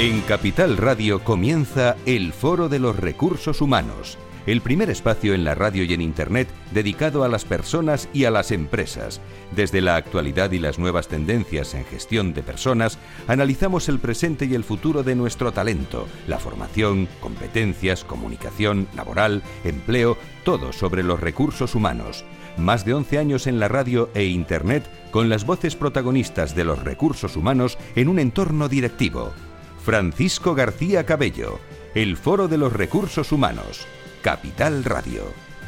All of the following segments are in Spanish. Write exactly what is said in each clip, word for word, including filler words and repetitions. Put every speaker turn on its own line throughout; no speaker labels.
En Capital Radio comienza el Foro de los Recursos Humanos, el primer espacio en la radio y en Internet dedicado a las personas y a las empresas. Desde la actualidad y las nuevas tendencias en gestión de personas, analizamos el presente y el futuro de nuestro talento, la formación, competencias, comunicación, laboral, empleo, todo sobre los recursos humanos. Más de once años en la radio e Internet con las voces protagonistas de los recursos humanos en un entorno directivo. Francisco García Cabello, el Foro de los Recursos Humanos, Capital Radio.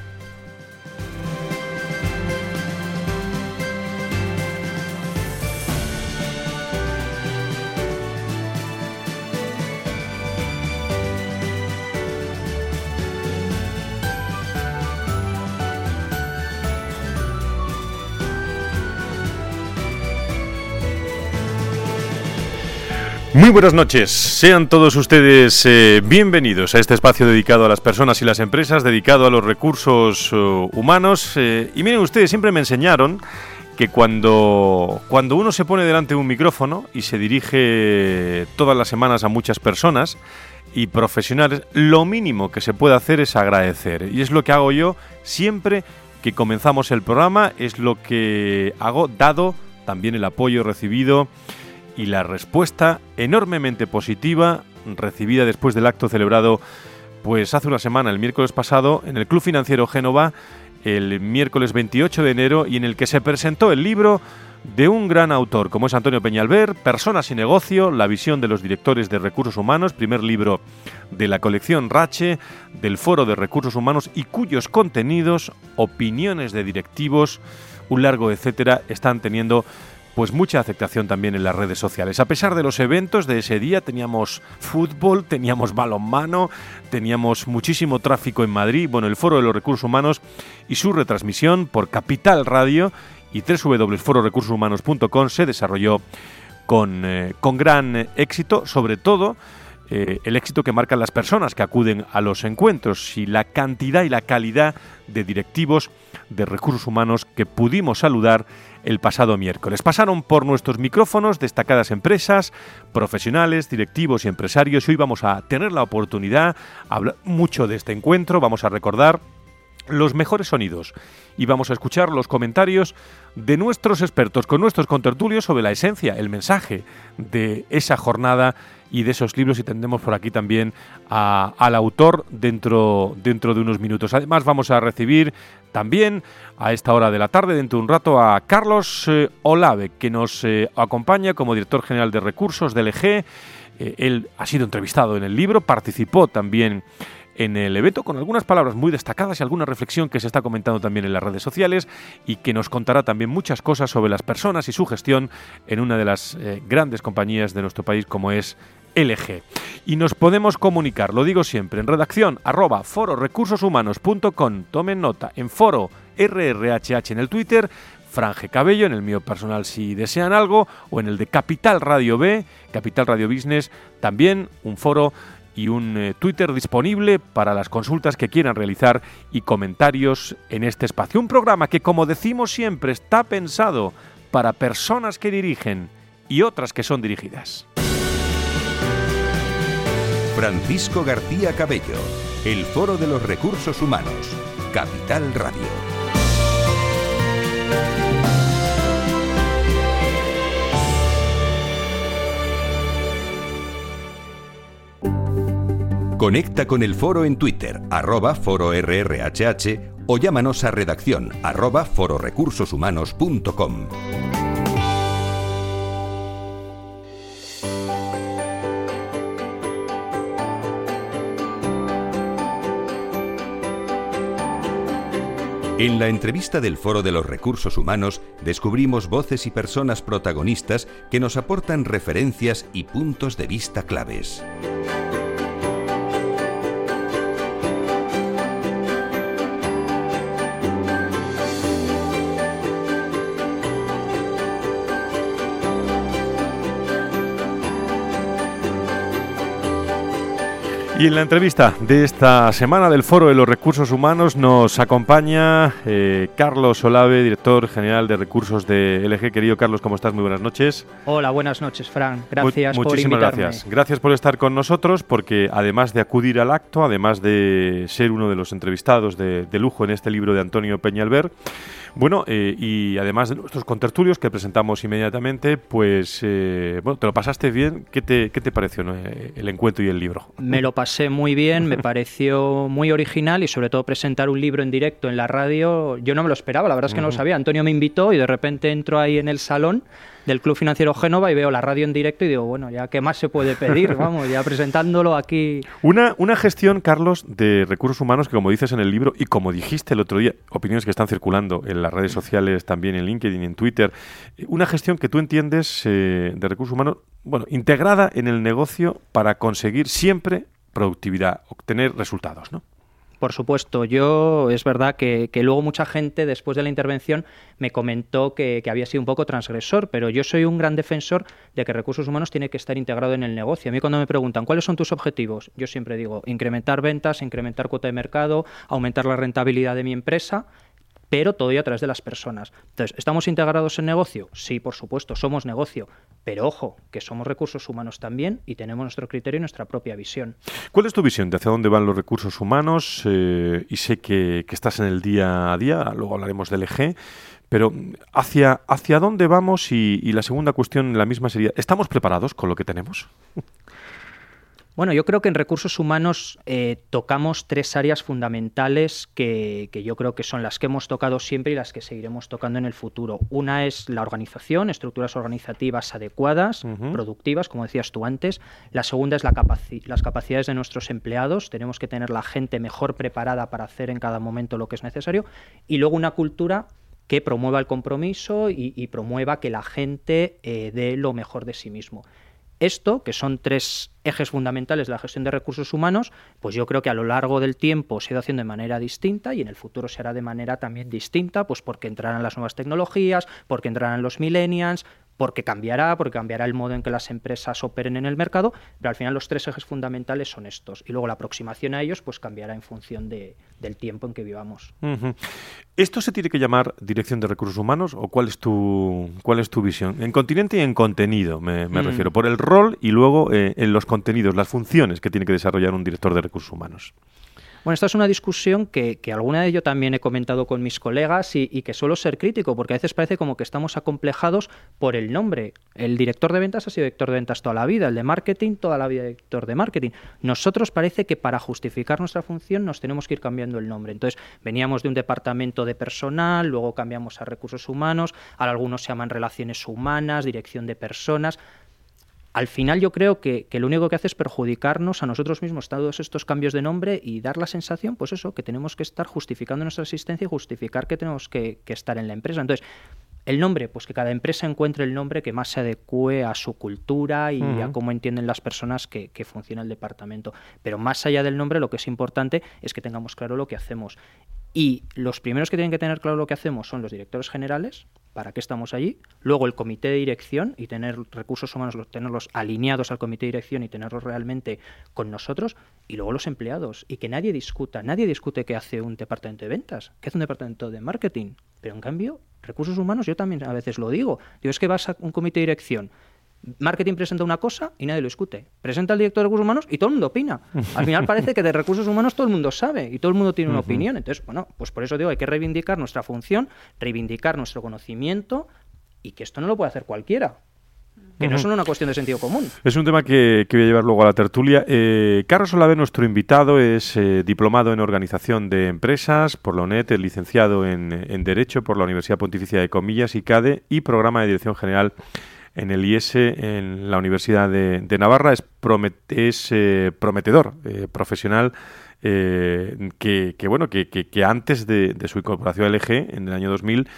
Muy buenas noches, sean todos ustedes eh, bienvenidos a este espacio dedicado a las personas y las empresas, dedicado a los recursos uh, humanos. Eh, y miren ustedes, siempre me enseñaron que cuando, cuando uno se pone delante de un micrófono y se dirige todas las semanas a muchas personas y profesionales, lo mínimo que se puede hacer es agradecer. Y es lo que hago yo siempre que comenzamos el programa, es lo que hago, dado también el apoyo recibido y la respuesta enormemente positiva recibida después del acto celebrado pues hace una semana, el miércoles pasado, en el Club Financiero Génova, el miércoles veintiocho de enero, y en el que se presentó el libro de un gran autor como es Antonio Peñalver, Personas y Negocio, la visión de los directores de recursos humanos, primer libro de la colección Rache, del Foro de Recursos Humanos, y cuyos contenidos, opiniones de directivos, un largo etcétera, están teniendo pues mucha aceptación también en las redes sociales. A pesar de los eventos de ese día, teníamos fútbol, teníamos balonmano, teníamos muchísimo tráfico en Madrid. Bueno, el Foro de los Recursos Humanos y su retransmisión por Capital Radio y doble u doble u doble u punto foro recursos humanos punto com se desarrolló con, eh, con gran éxito, sobre todo eh, el éxito que marcan las personas que acuden a los encuentros y la cantidad y la calidad de directivos de recursos humanos que pudimos saludar el pasado miércoles. Pasaron por nuestros micrófonos destacadas empresas, profesionales, directivos y empresarios. Y hoy vamos a tener la oportunidad de hablar mucho de este encuentro. Vamos a recordar los mejores sonidos y vamos a escuchar los comentarios de nuestros expertos con nuestros contertulios sobre la esencia, el mensaje de esa jornada y de esos libros, y tendremos por aquí también a, al autor dentro, dentro de unos minutos. Además vamos a recibir también a esta hora de la tarde, dentro de un rato, a Carlos eh, Olave, que nos eh, acompaña como director general de recursos del E G. Eh, él ha sido entrevistado en el libro, participó también en el evento con algunas palabras muy destacadas y alguna reflexión que se está comentando también en las redes sociales, y que nos contará también muchas cosas sobre las personas y su gestión en una de las eh, grandes compañías de nuestro país como es L G. Y nos podemos comunicar, lo digo siempre, en redacción arroba foro recursos humanos punto com, tomen nota, en foro R R H H en el Twitter, Franje Cabello en el mío personal si desean algo, o en el de Capital Radio B, Capital Radio Business, también un foro y un eh, Twitter disponible para las consultas que quieran realizar y comentarios en este espacio. Un programa que, como decimos siempre, está pensado para personas que dirigen y otras que son dirigidas.
Francisco García Cabello, el Foro de los Recursos Humanos, Capital Radio. Conecta con el foro en Twitter, arroba foro R R H H, o llámanos a redacción, arroba foro recursos humanos punto com. En la entrevista del Foro de los Recursos Humanos descubrimos voces y personas protagonistas que nos aportan referencias y puntos de vista claves.
Y en la entrevista de esta semana del Foro de los Recursos Humanos nos acompaña eh, Carlos Olave, director general de Recursos de L G. Querido Carlos, ¿cómo estás? Muy buenas noches.
Hola, buenas noches, Fran. Gracias
Mu-
por
muchísimas
invitarme.
gracias. Gracias por estar con nosotros, porque además de acudir al acto, además de ser uno de los entrevistados de, de lujo en este libro de Antonio Peñalver, bueno, eh, y además de nuestros contertulios que presentamos inmediatamente, pues, eh, bueno, ¿te lo pasaste bien? ¿Qué te, qué te pareció, ¿no? el encuentro y el libro?
Me lo pasé muy bien, me pareció muy original y sobre todo presentar un libro en directo en la radio, yo no me lo esperaba, la verdad es que no lo sabía. Antonio me invitó y de repente entro ahí en el salón del Club Financiero Génova y veo la radio en directo y digo, bueno, ya qué más se puede pedir, vamos, ya presentándolo aquí.
Una, una gestión, Carlos, de recursos humanos que, como dices en el libro y como dijiste el otro día, opiniones que están circulando en las redes sociales, también en LinkedIn y en Twitter, una gestión que tú entiendes eh, de recursos humanos, bueno, integrada en el negocio para conseguir siempre productividad, obtener resultados, ¿no?
Por supuesto, yo es verdad que, que luego mucha gente después de la intervención me comentó que, que había sido un poco transgresor, pero yo soy un gran defensor de que recursos humanos tiene que estar integrado en el negocio. A mí cuando me preguntan ¿cuáles son tus objetivos? Yo siempre digo incrementar ventas, incrementar cuota de mercado, aumentar la rentabilidad de mi empresa, pero todo ello a través de las personas. Entonces, ¿estamos integrados en negocio? Sí, por supuesto, somos negocio, pero ojo, que somos recursos humanos también y tenemos nuestro criterio y nuestra propia visión.
¿Cuál es tu visión de hacia dónde van los recursos humanos? Eh, y sé que, que estás en el día a día, luego hablaremos del E G, pero ¿hacia, hacia dónde vamos? Y, y la segunda cuestión, la misma sería, ¿estamos preparados con lo que tenemos?
Bueno, yo creo que en recursos humanos eh, tocamos tres áreas fundamentales que, que yo creo que son las que hemos tocado siempre y las que seguiremos tocando en el futuro. Una es la organización, estructuras organizativas adecuadas, uh-huh. productivas, como decías tú antes. La segunda es la capaci- las capacidades de nuestros empleados. Tenemos que tener la gente mejor preparada para hacer en cada momento lo que es necesario. Y luego una cultura que promueva el compromiso y, y promueva que la gente eh, dé lo mejor de sí mismo. Esto, que son tres ejes fundamentales de la gestión de recursos humanos, pues yo creo que a lo largo del tiempo se ha ido haciendo de manera distinta y en el futuro se hará de manera también distinta, pues porque entrarán las nuevas tecnologías, porque entrarán los millennials, porque cambiará, porque cambiará el modo en que las empresas operen en el mercado, pero al final los tres ejes fundamentales son estos. Y luego la aproximación a ellos pues cambiará en función de, del tiempo en que vivamos.
Uh-huh. ¿Esto se tiene que llamar dirección de recursos humanos o cuál es tu, cuál es tu visión? En continente y en contenido, me, me mm. refiero, por el rol y luego eh, en los contenidos, las funciones que tiene que desarrollar un director de recursos humanos.
Bueno, esta es una discusión que, que alguna vez yo también he comentado con mis colegas y, y que suelo ser crítico, porque a veces parece como que estamos acomplejados por el nombre. El director de ventas ha sido director de ventas toda la vida, el de marketing toda la vida director de marketing. Nosotros parece que para justificar nuestra función nos tenemos que ir cambiando el nombre. Entonces, veníamos de un departamento de personal, luego cambiamos a recursos humanos, ahora algunos se llaman relaciones humanas, dirección de personas. Al final yo creo que, que lo único que hace es perjudicarnos a nosotros mismos todos estos cambios de nombre y dar la sensación, pues eso, que tenemos que estar justificando nuestra existencia y justificar que tenemos que, que estar en la empresa. Entonces, el nombre, pues que cada empresa encuentre el nombre que más se adecue a su cultura y uh-huh. a cómo entienden las personas que, que funciona el departamento. Pero más allá del nombre, lo que es importante es que tengamos claro lo que hacemos. Y los primeros que tienen que tener claro lo que hacemos son los directores generales, para qué estamos allí, luego el comité de dirección y tener recursos humanos, tenerlos alineados al comité de dirección y tenerlos realmente con nosotros, y luego los empleados, y que nadie discuta, nadie discute qué hace un departamento de ventas, qué hace un departamento de marketing, pero en cambio, recursos humanos, yo también a veces lo digo, digo, es que vas a un comité de dirección, marketing presenta una cosa y nadie lo discute. Presenta el director de recursos humanos y todo el mundo opina. Al final parece que de recursos humanos todo el mundo sabe y todo el mundo tiene una uh-huh. opinión. Entonces, bueno, pues por eso digo, hay que reivindicar nuestra función, reivindicar nuestro conocimiento y que esto no lo puede hacer cualquiera. Que uh-huh. no es solo una cuestión de sentido común.
Es un tema que, que voy a llevar luego a la tertulia. Eh, Carlos Olave, nuestro invitado, es eh, diplomado en Organización de Empresas por la UNED, es licenciado en, en Derecho por la Universidad Pontificia de Comillas y CADE y Programa de Dirección General en el I E S E en la Universidad de, de Navarra. Es, promet, es eh, prometedor eh, profesional eh, que, que, bueno, que, que, que antes de, de su incorporación al L G en el año dos mil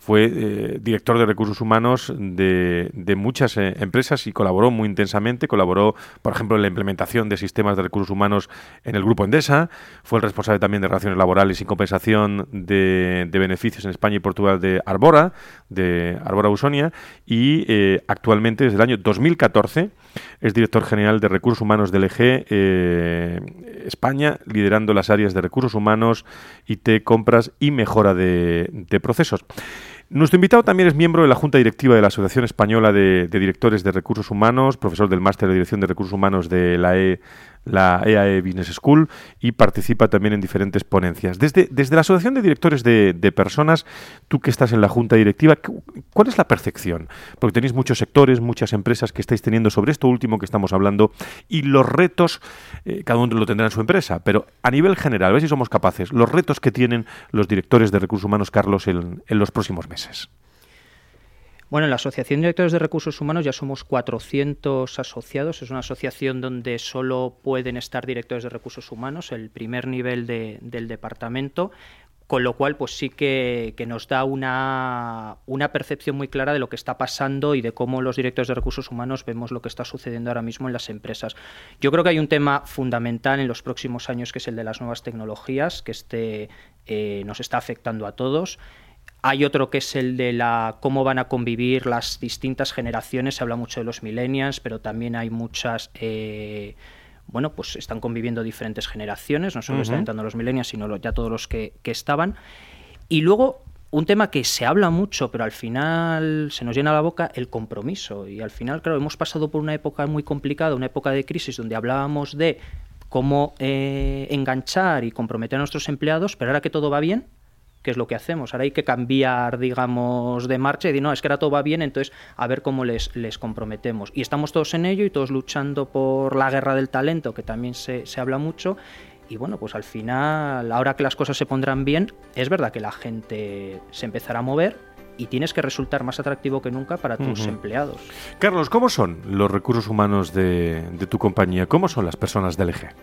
fue eh, director de recursos humanos de, de muchas eh, empresas y colaboró muy intensamente. Colaboró, por ejemplo, en la implementación de sistemas de recursos humanos en el Grupo Endesa. Fue el responsable también de relaciones laborales y compensación de, de beneficios en España y Portugal de Arbora, de Arbora Ausonia, y eh, actualmente, desde el año dos mil catorce, es director general de recursos humanos del E G eh, España, liderando las áreas de recursos humanos, I T, compras y mejora de, de procesos. Nuestro invitado también es miembro de la Junta Directiva de la Asociación Española de, de Directores de Recursos Humanos, profesor del Máster de Dirección de Recursos Humanos de la, e, la E A E Business School, y participa también en diferentes ponencias. Desde, desde la Asociación de Directores de, de Personas, tú que estás en la Junta Directiva, ¿cuál es la percepción? Porque tenéis muchos sectores, muchas empresas que estáis teniendo sobre esto último que estamos hablando, y los retos, eh, cada uno lo tendrá en su empresa, pero a nivel general, a ver si somos capaces, los retos que tienen los directores de recursos humanos, Carlos, en, en los próximos meses.
Bueno, en la Asociación de Directores de Recursos Humanos ya somos cuatrocientos asociados. Es una asociación donde solo pueden estar directores de recursos humanos, el primer nivel de, del departamento, con lo cual pues sí que, que nos da una, una percepción muy clara de lo que está pasando y de cómo los directores de recursos humanos vemos lo que está sucediendo ahora mismo en las empresas. Yo creo que hay un tema fundamental en los próximos años, que es el de las nuevas tecnologías, que este, eh, nos está afectando a todos. Hay otro que es el de la cómo van a convivir las distintas generaciones. Se habla mucho de los millennials, pero también hay muchas... Eh, bueno, pues están conviviendo diferentes generaciones, no solo uh-huh. están entrando los millennials, sino ya todos los que, que estaban. Y luego, un tema que se habla mucho, pero al final se nos llena la boca, el compromiso. Y al final, claro, hemos pasado por una época muy complicada, una época de crisis, donde hablábamos de cómo eh, enganchar y comprometer a nuestros empleados, pero ahora que todo va bien, ¿qué es lo que hacemos? Ahora hay que cambiar, digamos, de marcha y decir, no, es que ahora todo va bien, entonces a ver cómo les, les comprometemos. Y estamos todos en ello y todos luchando por la guerra del talento, que también se, se habla mucho. Y bueno, pues al final, ahora que las cosas se pondrán bien, es verdad que la gente se empezará a mover y tienes que resultar más atractivo que nunca para tus uh-huh. empleados.
Carlos, ¿cómo son los recursos humanos de, de tu compañía? ¿Cómo son las personas del E G?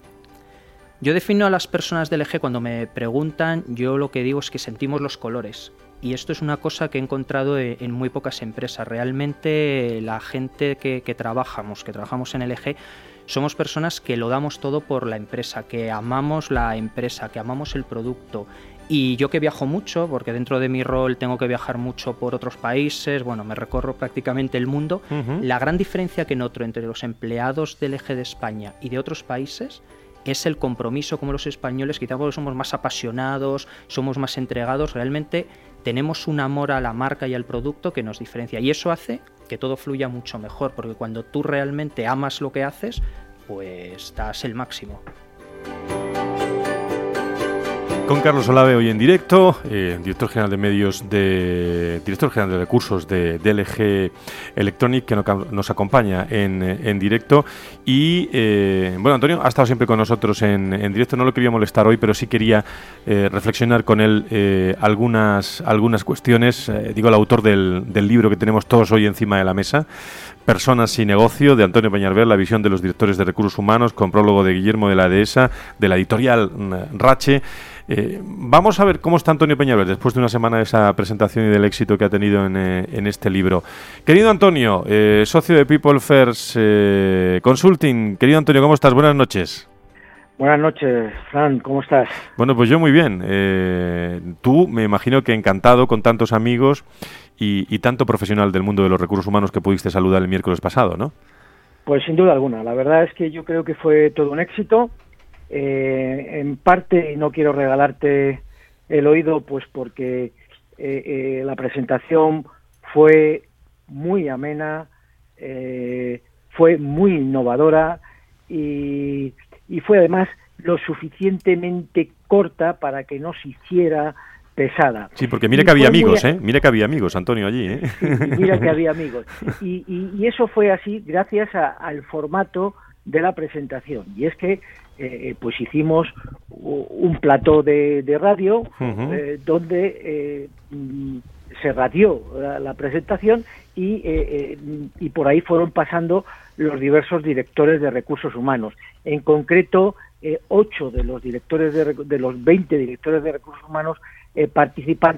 Yo defino a las personas del E G, cuando me preguntan, yo lo que digo es que sentimos los colores. Y esto es una cosa que he encontrado en muy pocas empresas. Realmente la gente que, que trabajamos, que trabajamos en el E G, somos personas que lo damos todo por la empresa, que amamos la empresa, que amamos el producto. Y yo que viajo mucho, porque dentro de mi rol tengo que viajar mucho por otros países, bueno, me recorro prácticamente el mundo, uh-huh. la gran diferencia que noto entre los empleados del E G de España y de otros países es el compromiso, como los españoles, quizá porque somos más apasionados, somos más entregados, realmente tenemos un amor a la marca y al producto que nos diferencia, y eso hace que todo fluya mucho mejor, porque cuando tú realmente amas lo que haces, pues das el máximo.
Con Carlos Olave hoy en directo, eh, director general de medios, de director general de recursos de, de L G Electronic, que no, nos acompaña en, en directo. Y eh, bueno, Antonio ha estado siempre con nosotros en, en directo. No lo quería molestar hoy, pero sí quería eh, reflexionar con él eh, algunas algunas cuestiones. Eh, digo, el autor del, del libro que tenemos todos hoy encima de la mesa, Personas y Negocio, de Antonio Peñalver, la visión de los directores de recursos humanos, con prólogo de Guillermo de la Dehesa, de la editorial Rache. Eh, vamos a ver cómo está Antonio Peñalver después de una semana de esa presentación y del éxito que ha tenido en, eh, en este libro. Querido Antonio, eh, socio de People First eh, Consulting. Querido Antonio, ¿cómo estás? Buenas noches.
Buenas noches, Fran, ¿cómo estás?
Bueno, pues yo muy bien. Eh, tú, me imagino que encantado con tantos amigos y, y tanto profesional del mundo de los recursos humanos que pudiste saludar el miércoles pasado, ¿no?
Pues sin duda alguna. La verdad es que yo creo que fue todo un éxito. Eh, en parte, y no quiero regalarte el oído, pues porque eh, eh, la presentación fue muy amena, eh, fue muy innovadora y, y fue además lo suficientemente corta para que no se hiciera pesada.
Sí, porque mira que había amigos, muy... ¿eh? Mira que había amigos, Antonio, allí, ¿eh?
Sí, mira que había amigos. Y, y, y eso fue así gracias a, al formato de la presentación. Y es que eh, pues hicimos un plató de, de radio uh-huh. eh, donde eh, se radió la, la presentación y, eh, eh, y por ahí fueron pasando los diversos directores de recursos humanos. En concreto, eh, ocho de los directores de, de los veinte directores de recursos humanos eh, participantes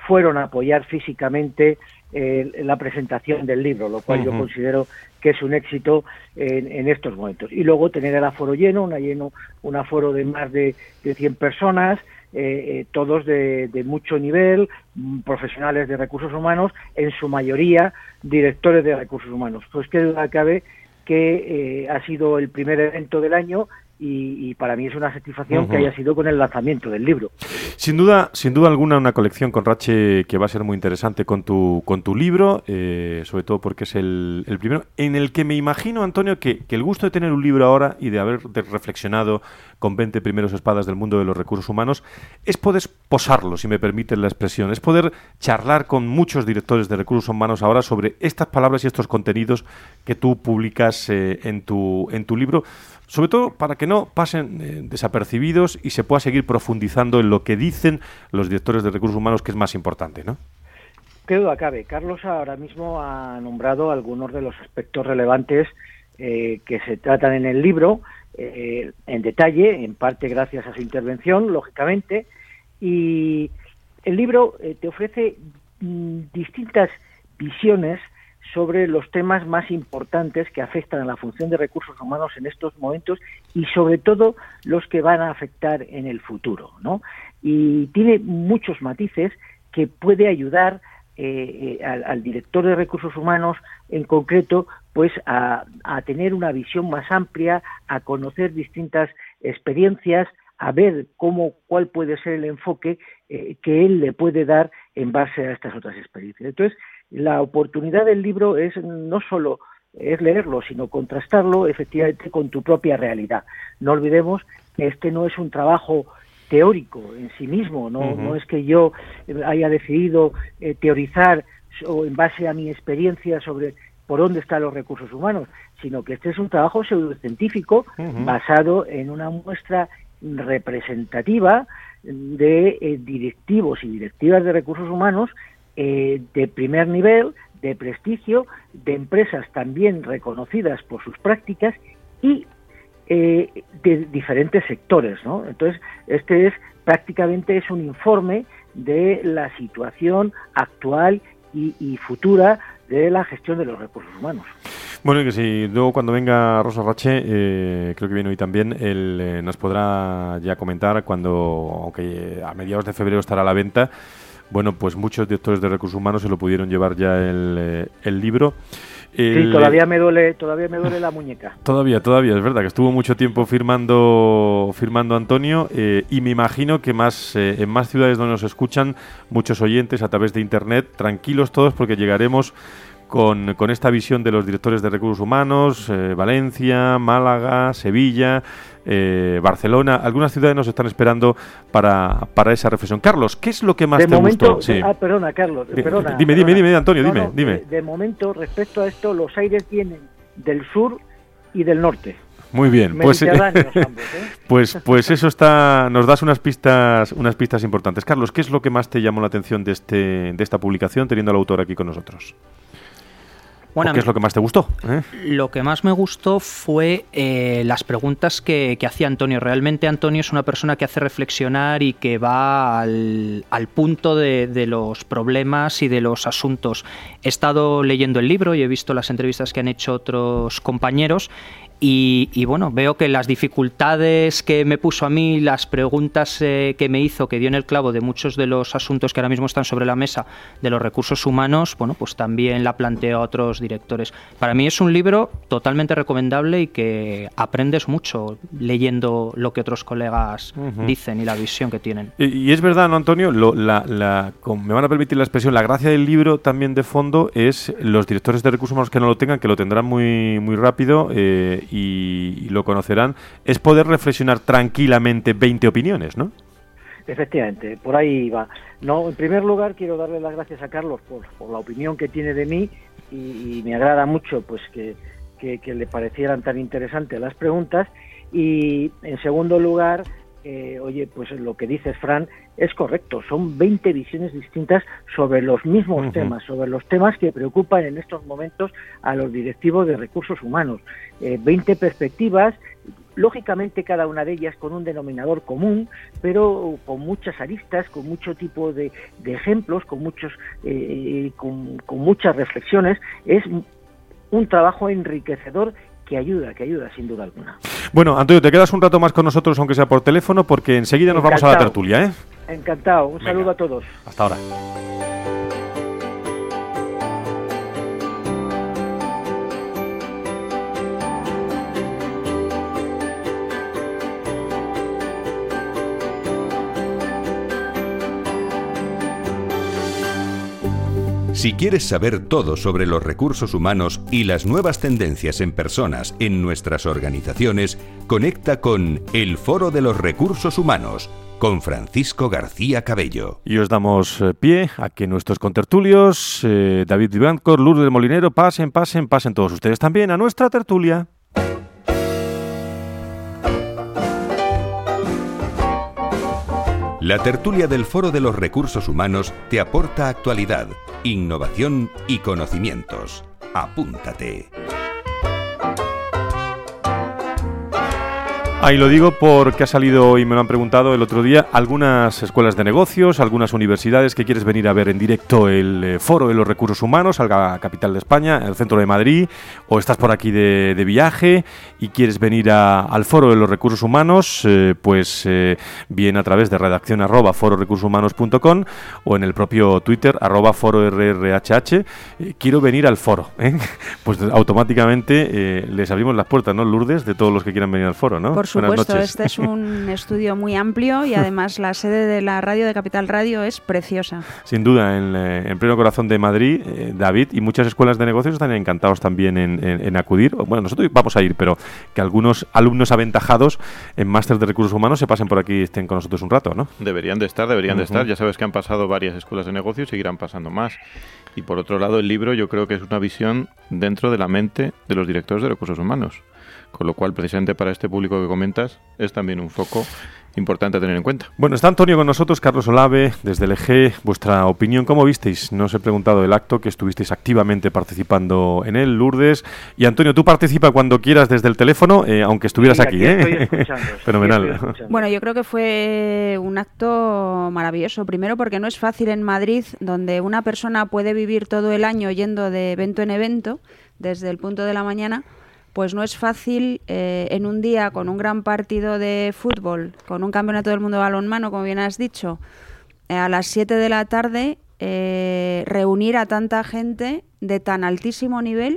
fueron a apoyar físicamente eh, la presentación del libro, lo cual uh-huh. yo considero que es un éxito en, en estos momentos. Y luego tener el aforo lleno, una lleno un aforo de más de, de cien personas, eh, eh, todos de, de mucho nivel, profesionales de recursos humanos, en su mayoría directores de recursos humanos. Pues qué duda cabe que eh, ha sido el primer evento del año y, y para mí es una satisfacción uh-huh. que haya sido con el lanzamiento del libro.
Sin duda, sin duda alguna, una colección con Rache que va a ser muy interesante con tu con tu libro, eh, sobre todo porque es el, el primero, en el que me imagino, Antonio, que, que el gusto de tener un libro ahora y de haber de reflexionado con veinte primeros espadas del mundo de los recursos humanos, es poder posarlo, si me permiten la expresión, es poder charlar con muchos directores de recursos humanos ahora sobre estas palabras y estos contenidos que tú publicas eh, en tu en tu libro, sobre todo para que no pasen eh, desapercibidos y se pueda seguir profundizando en lo que dicen los directores de recursos humanos, que es más importante, ¿no?
Qué duda cabe. Carlos ahora mismo ha nombrado algunos de los aspectos relevantes eh, que se tratan en el libro, eh, en detalle, en parte gracias a su intervención, lógicamente, y el libro eh, te ofrece mm, distintas visiones sobre los temas más importantes que afectan a la función de recursos humanos en estos momentos y sobre todo los que van a afectar en el futuro, ¿no? Y tiene muchos matices que puede ayudar eh, eh, al, al director de recursos humanos en concreto pues a, a tener una visión más amplia, a conocer distintas experiencias, a ver cómo cuál puede ser el enfoque eh, que él le puede dar en base a estas otras experiencias. Entonces, la oportunidad del libro es no solo es leerlo, sino contrastarlo efectivamente con tu propia realidad. No olvidemos que este no es un trabajo teórico en sí mismo, no, uh-huh. no es que yo haya decidido eh, teorizar o en base a mi experiencia sobre por dónde están los recursos humanos, sino que este es un trabajo pseudocientífico uh-huh. basado en una muestra representativa de eh, directivos y directivas de recursos humanos eh, de primer nivel, de prestigio, de empresas también reconocidas por sus prácticas y eh, de diferentes sectores, ¿no? Entonces, este es prácticamente es un informe de la situación actual y, y futura de la gestión de los recursos humanos.
Bueno, y que si luego cuando venga Rosa Rache, eh, creo que viene hoy también, él eh, nos podrá ya comentar cuando, aunque a mediados de febrero estará a la venta, bueno, pues muchos directores de recursos humanos se lo pudieron llevar ya el, eh, el libro. El,
sí, todavía me duele, todavía me duele la muñeca.
Todavía, todavía, es verdad que estuvo mucho tiempo firmando, firmando Antonio, eh, y me imagino que más eh, en más ciudades donde nos escuchan muchos oyentes a través de internet, tranquilos todos porque llegaremos con, con esta visión de los directores de recursos humanos, eh, Valencia, Málaga, Sevilla, eh, Barcelona. Algunas ciudades nos están esperando para, para esa reflexión. Carlos, ¿qué es lo que más
de
te
momento,
gustó? Sí.
Ah, perdona, Carlos. Perdona,
dime,
perdona.
dime, dime, Antonio,
no,
dime,
no,
dime.
De, de momento, respecto a esto, los aires vienen del sur y del norte.
Muy bien, pues,
ambos, ¿eh?
pues pues eso está, nos das unas pistas, unas pistas importantes. Carlos, ¿qué es lo que más te llamó la atención de este, de esta publicación, teniendo al autor aquí con nosotros? Bueno, ¿qué es lo que más te gustó? ¿Eh?
Lo que más me gustó fue eh, las preguntas que, que hacía Antonio. Realmente Antonio es una persona que hace reflexionar y que va al, al punto de, de los problemas y de los asuntos. He estado leyendo el libro y he visto las entrevistas que han hecho otros compañeros. Y, y bueno, veo que las dificultades que me puso a mí, las preguntas eh, que me hizo, que dio en el clavo de muchos de los asuntos que ahora mismo están sobre la mesa de los recursos humanos, bueno, pues también la planteo a otros directores. Para mí es un libro totalmente recomendable y que aprendes mucho leyendo lo que otros colegas uh-huh. dicen y la visión que tienen.
Y, y es verdad, ¿no, Antonio? Lo, la, la, me van a permitir la expresión, la gracia del libro también de fondo es los directores de recursos humanos que no lo tengan, que lo tendrán muy, muy rápido, eh, Y, y lo conocerán, es poder reflexionar tranquilamente veinte opiniones, ¿no?
Efectivamente, por ahí va. No, en primer lugar quiero darle las gracias a Carlos por, por la opinión que tiene de mí y, y me agrada mucho pues que, que, que le parecieran tan interesantes las preguntas y en segundo lugar, eh, oye, pues lo que dices, Fran, es correcto, son veinte visiones distintas sobre los mismos uh-huh. temas, sobre los temas que preocupan en estos momentos a los directivos de recursos humanos. Eh, veinte perspectivas, lógicamente cada una de ellas con un denominador común, pero con muchas aristas, con mucho tipo de, de ejemplos, con muchos, eh, con, con muchas reflexiones. Es un trabajo enriquecedor que ayuda, que ayuda sin duda alguna.
Bueno, Antonio, te quedas un rato más con nosotros, aunque sea por teléfono, porque enseguida nos
Encantado.
vamos a la tertulia, ¿eh?
Encantado, un
Venga.
saludo a todos.
Hasta ahora.
Si quieres saber todo sobre los recursos humanos y las nuevas tendencias en personas en nuestras organizaciones, conecta con El Foro de los Recursos Humanos, con Francisco García Cabello.
Y os damos eh, pie a que nuestros contertulios, eh, David Vivancor, Lourdes Molinero, pasen, pasen, pasen todos ustedes también a nuestra tertulia.
La tertulia del Foro de los Recursos Humanos te aporta actualidad, innovación y conocimientos. Apúntate.
Ahí lo digo porque ha salido, y me lo han preguntado el otro día, algunas escuelas de negocios, algunas universidades que quieres venir a ver en directo el eh, Foro de los Recursos Humanos, a la capital de España, el centro de Madrid, o estás por aquí de, de viaje y quieres venir a, al Foro de los Recursos Humanos, eh, pues eh, bien a través de redacción arroba fororecursoshumanos punto com o en el propio Twitter arroba fororrhh. Eh, quiero venir al foro, ¿eh? Pues automáticamente eh, les abrimos las puertas, ¿no, Lourdes? De todos los que quieran venir al foro, ¿no?
Por supuesto, este es un estudio muy amplio y además la sede de la radio de Capital Radio es preciosa.
Sin duda, en, en pleno corazón de Madrid, eh, David, y muchas escuelas de negocios están encantados también en, en, en acudir. Bueno, nosotros vamos a ir, pero que algunos alumnos aventajados en máster de recursos humanos se pasen por aquí y estén con nosotros un rato, ¿no?
Deberían de estar, deberían
Uh-huh.
de estar. Ya sabes que han pasado varias escuelas de negocios y seguirán pasando más. Y por otro lado, el libro yo creo que es una visión dentro de la mente de los directores de recursos humanos. Con lo cual, precisamente para este público que comentas, es también un foco importante a tener en cuenta.
Bueno, está Antonio con nosotros, Carlos Olave, desde el E G. Vuestra opinión, ¿cómo visteis? No os he preguntado el acto, que estuvisteis activamente participando en él, Lourdes. Y Antonio, tú participa cuando quieras desde el teléfono, eh, aunque estuvieras
Sí,
aquí,
aquí
¿eh?
estoy escuchando,
Fenomenal.
sí, estoy escuchando.
Bueno, yo creo que fue un acto maravilloso. Primero porque no es fácil en Madrid, donde una persona puede vivir todo el año yendo de evento en evento, desde el punto de la mañana. Pues no es fácil eh, en un día con un gran partido de fútbol, con un campeonato del mundo de balonmano, como bien has dicho, eh, a las siete de la tarde, eh, reunir a tanta gente de tan altísimo nivel,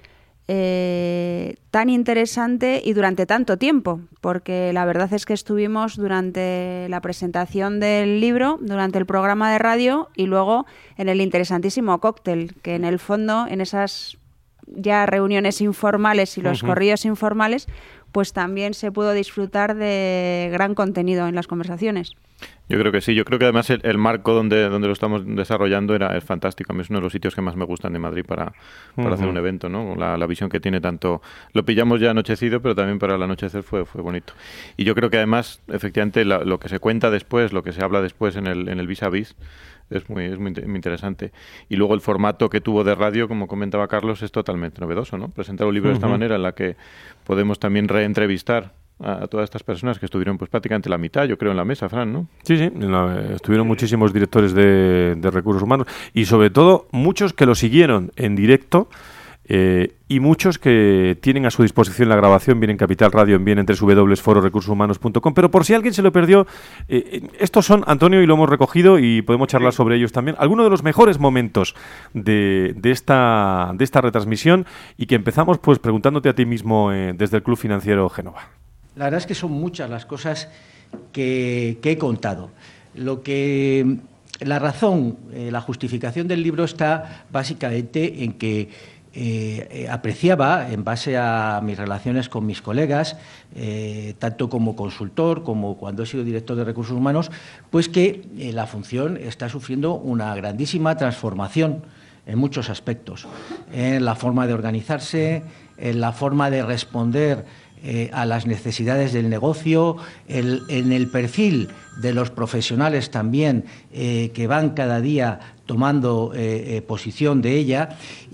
eh, tan interesante y durante tanto tiempo, porque la verdad es que estuvimos durante la presentación del libro, durante el programa de radio y luego en el interesantísimo cóctel, que en el fondo, en esas ya reuniones informales y los uh-huh. corrillos informales, pues también se pudo disfrutar de gran contenido en las conversaciones.
Yo creo que sí, yo creo que además el, el marco donde, donde lo estamos desarrollando era, es fantástico. A mí es uno de los sitios que más me gustan de Madrid para, para uh-huh. hacer un evento, ¿no? La, la visión que tiene tanto, lo pillamos ya anochecido, pero también para el anochecer fue, fue bonito. Y yo creo que además, efectivamente, la, lo que se cuenta después, lo que se habla después en el, en el vis a vis, es muy, es muy, muy interesante. Y luego el formato que tuvo de radio, como comentaba Carlos, es totalmente novedoso, ¿no? Presentar un libro uh-huh. de esta manera en la que podemos también reentrevistar a, a todas estas personas que estuvieron pues prácticamente la mitad, yo creo, en la mesa, Fran, ¿no?
Sí, sí, la, estuvieron muchísimos directores de, de recursos humanos y sobre todo muchos que lo siguieron en directo. Eh, y muchos que tienen a su disposición la grabación, bien en Capital Radio, bien en doble u doble u doble u punto foro recursos humanos punto com, pero por si alguien se lo perdió, eh, estos son, Antonio, y lo hemos recogido y podemos charlar sí. sobre ellos también, algunos de los mejores momentos de, de, esta, de esta retransmisión, y que empezamos pues preguntándote a ti mismo eh, desde el Club Financiero Génova.
La verdad es que son muchas las cosas que, que he contado. Lo que la razón, eh, la justificación del libro está básicamente en que Eh, apreciaba, en base a mis relaciones con mis colegas, eh, tanto como consultor como cuando he sido director de recursos humanos, pues que eh, la función está sufriendo una grandísima transformación en muchos aspectos, en la forma de organizarse, en la forma de responder eh, a las necesidades del negocio, el, en el perfil de los profesionales también eh, que van cada día tomando eh, eh, posición de ella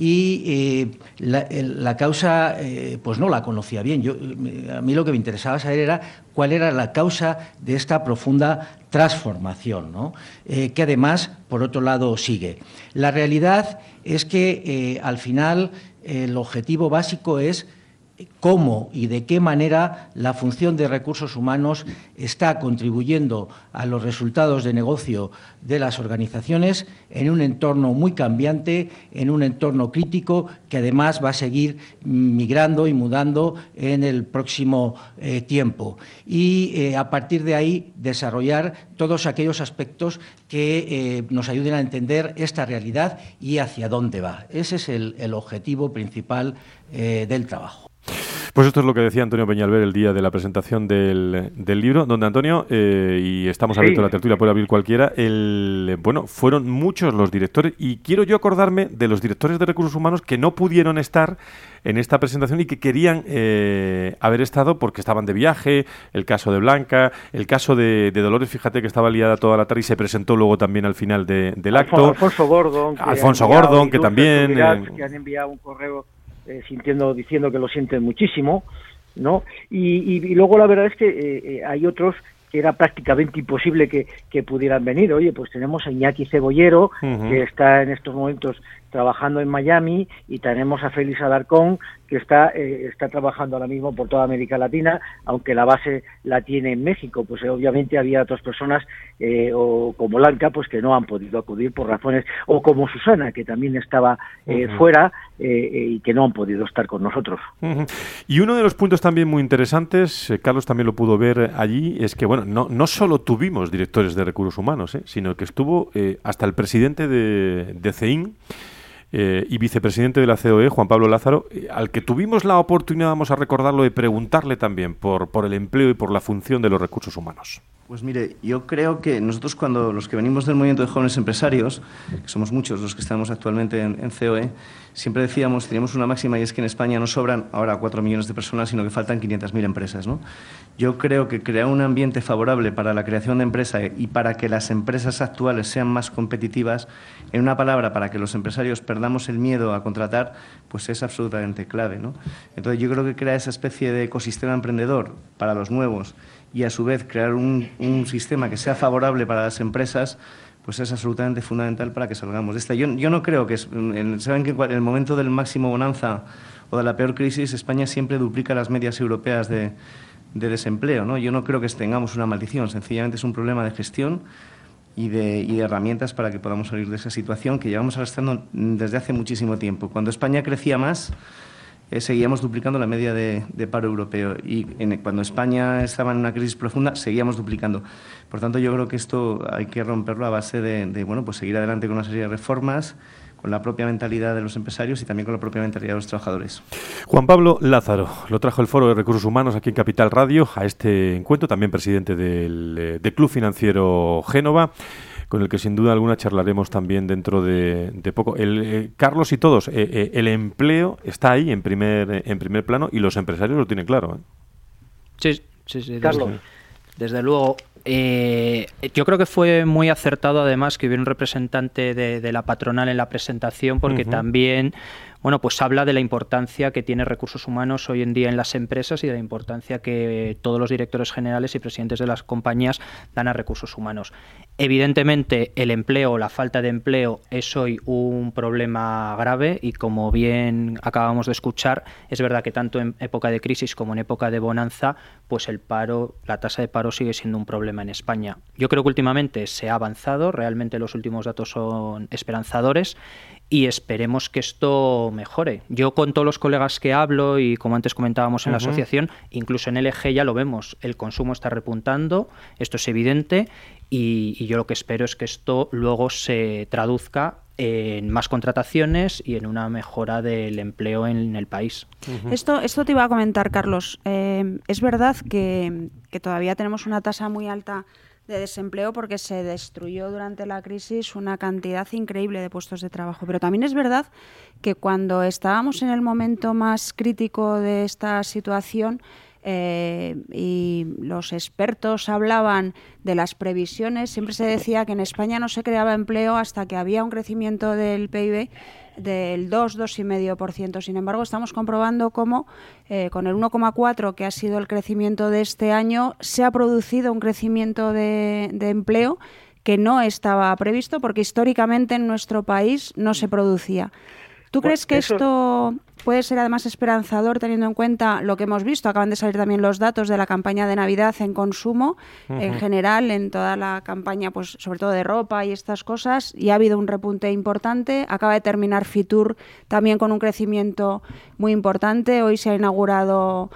y eh, la, la causa eh, pues no la conocía bien. Yo, a mí lo que me interesaba saber era cuál era la causa de esta profunda transformación, ¿no? eh, que además, por otro lado, sigue. La realidad es que eh, al final eh, el objetivo básico es cómo y de qué manera la función de recursos humanos está contribuyendo a los resultados de negocio de las organizaciones en un entorno muy cambiante, en un entorno crítico que además va a seguir migrando y mudando en el próximo eh, tiempo. Y eh, a partir de ahí desarrollar todos aquellos aspectos que eh, nos ayuden a entender esta realidad y hacia dónde va. Ese es el, el objetivo principal eh, del trabajo.
Pues esto es lo que decía Antonio Peñalver el día de la presentación del, del libro, donde Antonio, eh, y estamos abiertos sí. a la tertulia, puede abrir cualquiera, el, bueno, fueron muchos los directores, y quiero yo acordarme de los directores de recursos humanos que no pudieron estar en esta presentación y que querían eh, haber estado porque estaban de viaje, el caso de Blanca, el caso de, de Dolores, fíjate que estaba liada toda la tarde y se presentó luego también al final de, del acto.
Alfonso Gordon.
Alfonso Gordon, que también...
Eh, que han enviado un correo Eh, sintiendo, diciendo que lo sienten muchísimo, ¿no? Y, y, y luego la verdad es que eh, eh, hay otros que era prácticamente imposible que, que pudieran venir. Oye, pues tenemos a Iñaki Cebollero, uh-huh. que está en estos momentos trabajando en Miami, y tenemos a Félix Alarcón, que está eh, está trabajando ahora mismo por toda América Latina, aunque la base la tiene en México. Pues eh, obviamente había otras personas, eh, o como Blanca, pues que no han podido acudir por razones, o como Susana, que también estaba eh, uh-huh. fuera eh, eh, y que no han podido estar con nosotros.
Uh-huh. Y uno de los puntos también muy interesantes, eh, Carlos también lo pudo ver allí, es que bueno, no, no solo tuvimos directores de recursos humanos, eh, sino que estuvo eh, hasta el presidente de, de C E I N, Eh, y vicepresidente de la C O E, Juan Pablo Lázaro, eh, al que tuvimos la oportunidad, vamos a recordarlo, de preguntarle también por, por el empleo y por la función de los recursos humanos.
Pues mire, yo creo que nosotros, cuando los que venimos del movimiento de jóvenes empresarios, que somos muchos los que estamos actualmente en, en C O E, siempre decíamos, teníamos una máxima, y es que en España no sobran ahora cuatro millones de personas, sino que faltan quinientas mil empresas, ¿no? Yo creo que crear un ambiente favorable para la creación de empresa y para que las empresas actuales sean más competitivas, en una palabra, para que los empresarios perdamos el miedo a contratar, pues es absolutamente clave, ¿no? Entonces yo creo que crear esa especie de ecosistema emprendedor para los nuevos y a su vez crear un, un sistema que sea favorable para las empresas, pues es absolutamente fundamental para que salgamos de esta. Yo, yo no creo que... Es, en, saben que en el momento del máximo bonanza o de la peor crisis, España siempre duplica las medias europeas de, de desempleo, ¿no? Yo no creo que tengamos una maldición, sencillamente es un problema de gestión y de, y de herramientas para que podamos salir de esa situación que llevamos arrastrando desde hace muchísimo tiempo. Cuando España crecía más, eh, seguíamos duplicando la media de, de paro europeo, y en, cuando España estaba en una crisis profunda, seguíamos duplicando. Por tanto, yo creo que esto hay que romperlo a base de, de bueno, pues seguir adelante con una serie de reformas, con la propia mentalidad de los empresarios y también con la propia mentalidad de los trabajadores.
Juan Pablo Lázaro lo trajo el Foro de Recursos Humanos aquí en Capital Radio a este encuentro, también presidente del, del Club Financiero Génova, con el que sin duda alguna charlaremos también dentro de, de poco. El, eh, Carlos y todos, eh, eh, el empleo está ahí en primer, en primer plano, y los empresarios lo tienen claro, ¿eh?
Sí, sí, sí.
Carlos.
Desde, desde luego. Eh, yo creo que fue muy acertado, además, que hubiera un representante de, de la patronal en la presentación, porque uh-huh. también, bueno, pues habla de la importancia que tiene recursos humanos hoy en día en las empresas y de la importancia que todos los directores generales y presidentes de las compañías dan a recursos humanos. Evidentemente, el empleo, la falta de empleo, es hoy un problema grave, y como bien acabamos de escuchar, es verdad que tanto en época de crisis como en época de bonanza, pues el paro, la tasa de paro sigue siendo un problema en España. Yo creo que últimamente se ha avanzado, realmente los últimos datos son esperanzadores, y esperemos que esto mejore. Yo, con todos los colegas que hablo, y como antes comentábamos en uh-huh. la asociación, incluso en L G ya lo vemos, el consumo está repuntando, esto es evidente, y, y yo lo que espero es que esto luego se traduzca en más contrataciones y en una mejora del empleo en el país.
Uh-huh. Esto, esto te iba a comentar, Carlos. Eh, es verdad que, que todavía tenemos una tasa muy alta de desempleo porque se destruyó durante la crisis una cantidad increíble de puestos de trabajo. Pero también es verdad que cuando estábamos en el momento más crítico de esta situación, eh, y los expertos hablaban de las previsiones, siempre se decía que en España no se creaba empleo hasta que había un crecimiento del P I B del dos, dos coma cinco por ciento. Sin embargo, estamos comprobando cómo eh, con el uno coma cuatro que ha sido el crecimiento de este año, se ha producido un crecimiento de, de empleo que no estaba previsto porque históricamente en nuestro país no se producía. ¿Tú bueno, crees que eso... esto puede ser además esperanzador teniendo en cuenta lo que hemos visto? Acaban de salir también los datos de la campaña de Navidad en consumo, uh-huh. en general, en toda la campaña, pues sobre todo de ropa y estas cosas, y ha habido un repunte importante. Acaba de terminar Fitur también con un crecimiento muy importante. Hoy se ha inaugurado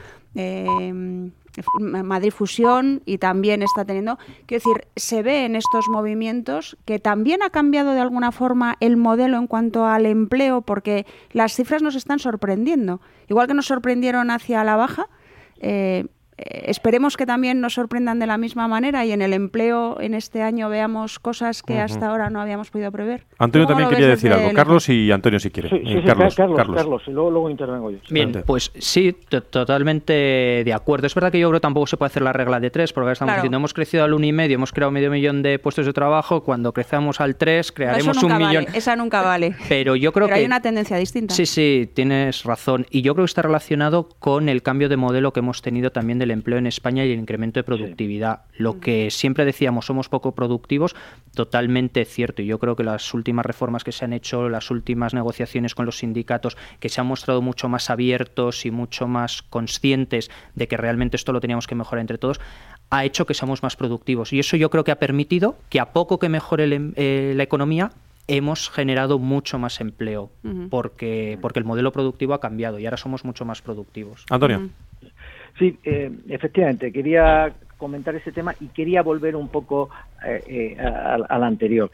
eh, Madrid Fusión y también está teniendo, quiero decir, se ve en estos movimientos que también ha cambiado de alguna forma el modelo en cuanto al empleo, porque las cifras nos están sorprendiendo. Igual que nos sorprendieron hacia la baja, eh, eh, esperemos que también nos sorprendan de la misma manera y en el empleo en este año veamos cosas que uh-huh. hasta ahora no habíamos podido prever.
Antonio también quería decir algo. Carlos y Antonio si quiere.
Sí, sí,
eh,
sí,
Carlos,
Carlos,
Carlos.
Carlos, y luego, luego intervengo yo.
Bien, pues sí, t- totalmente de acuerdo. Es verdad que yo creo que tampoco se puede hacer la regla de tres, porque ahora estamos claro. diciendo, hemos crecido al uno y medio, hemos creado medio millón de puestos de trabajo, cuando crezamos al tres, crearemos
no,
un
vale.
millón.
Esa nunca vale.
Pero yo creo
Pero
que
hay una tendencia distinta.
Sí, sí, tienes razón. Y yo creo que está relacionado con el cambio de modelo que hemos tenido también del empleo en España y el incremento de productividad. Sí. Lo que siempre decíamos, somos poco productivos, totalmente cierto. Y yo creo que las últimas reformas que se han hecho, las últimas negociaciones con los sindicatos, que se han mostrado mucho más abiertos y mucho más conscientes de que realmente esto lo teníamos que mejorar entre todos, ha hecho que seamos más productivos. Y eso yo creo que ha permitido que a poco que mejore el, eh, la economía, hemos generado mucho más empleo, uh-huh. porque, porque el modelo productivo ha cambiado y ahora somos mucho más productivos.
Antonio.
Uh-huh.
Sí, eh, efectivamente, quería comentar ese tema y quería volver un poco eh, eh, al, al anterior.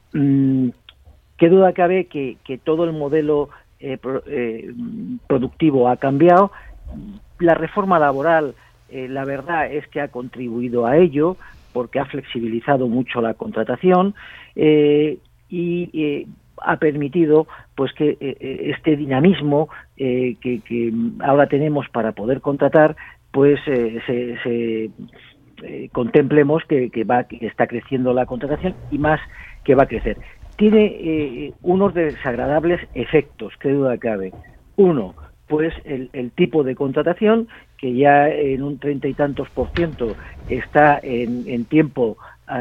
Mm, qué duda cabe que, que todo el modelo eh, pro, eh, productivo ha cambiado. La reforma laboral, eh, la verdad es que ha contribuido a ello porque ha flexibilizado mucho la contratación eh, y eh, ha permitido pues que eh, este dinamismo eh, que, que ahora tenemos para poder contratar pues eh, se, se eh, contemplemos que, que va que está creciendo la contratación y más que va a crecer. Tiene eh, unos desagradables efectos, qué duda cabe. Uno, pues el, el tipo de contratación, que ya en un treinta y tantos por ciento está en, en tiempo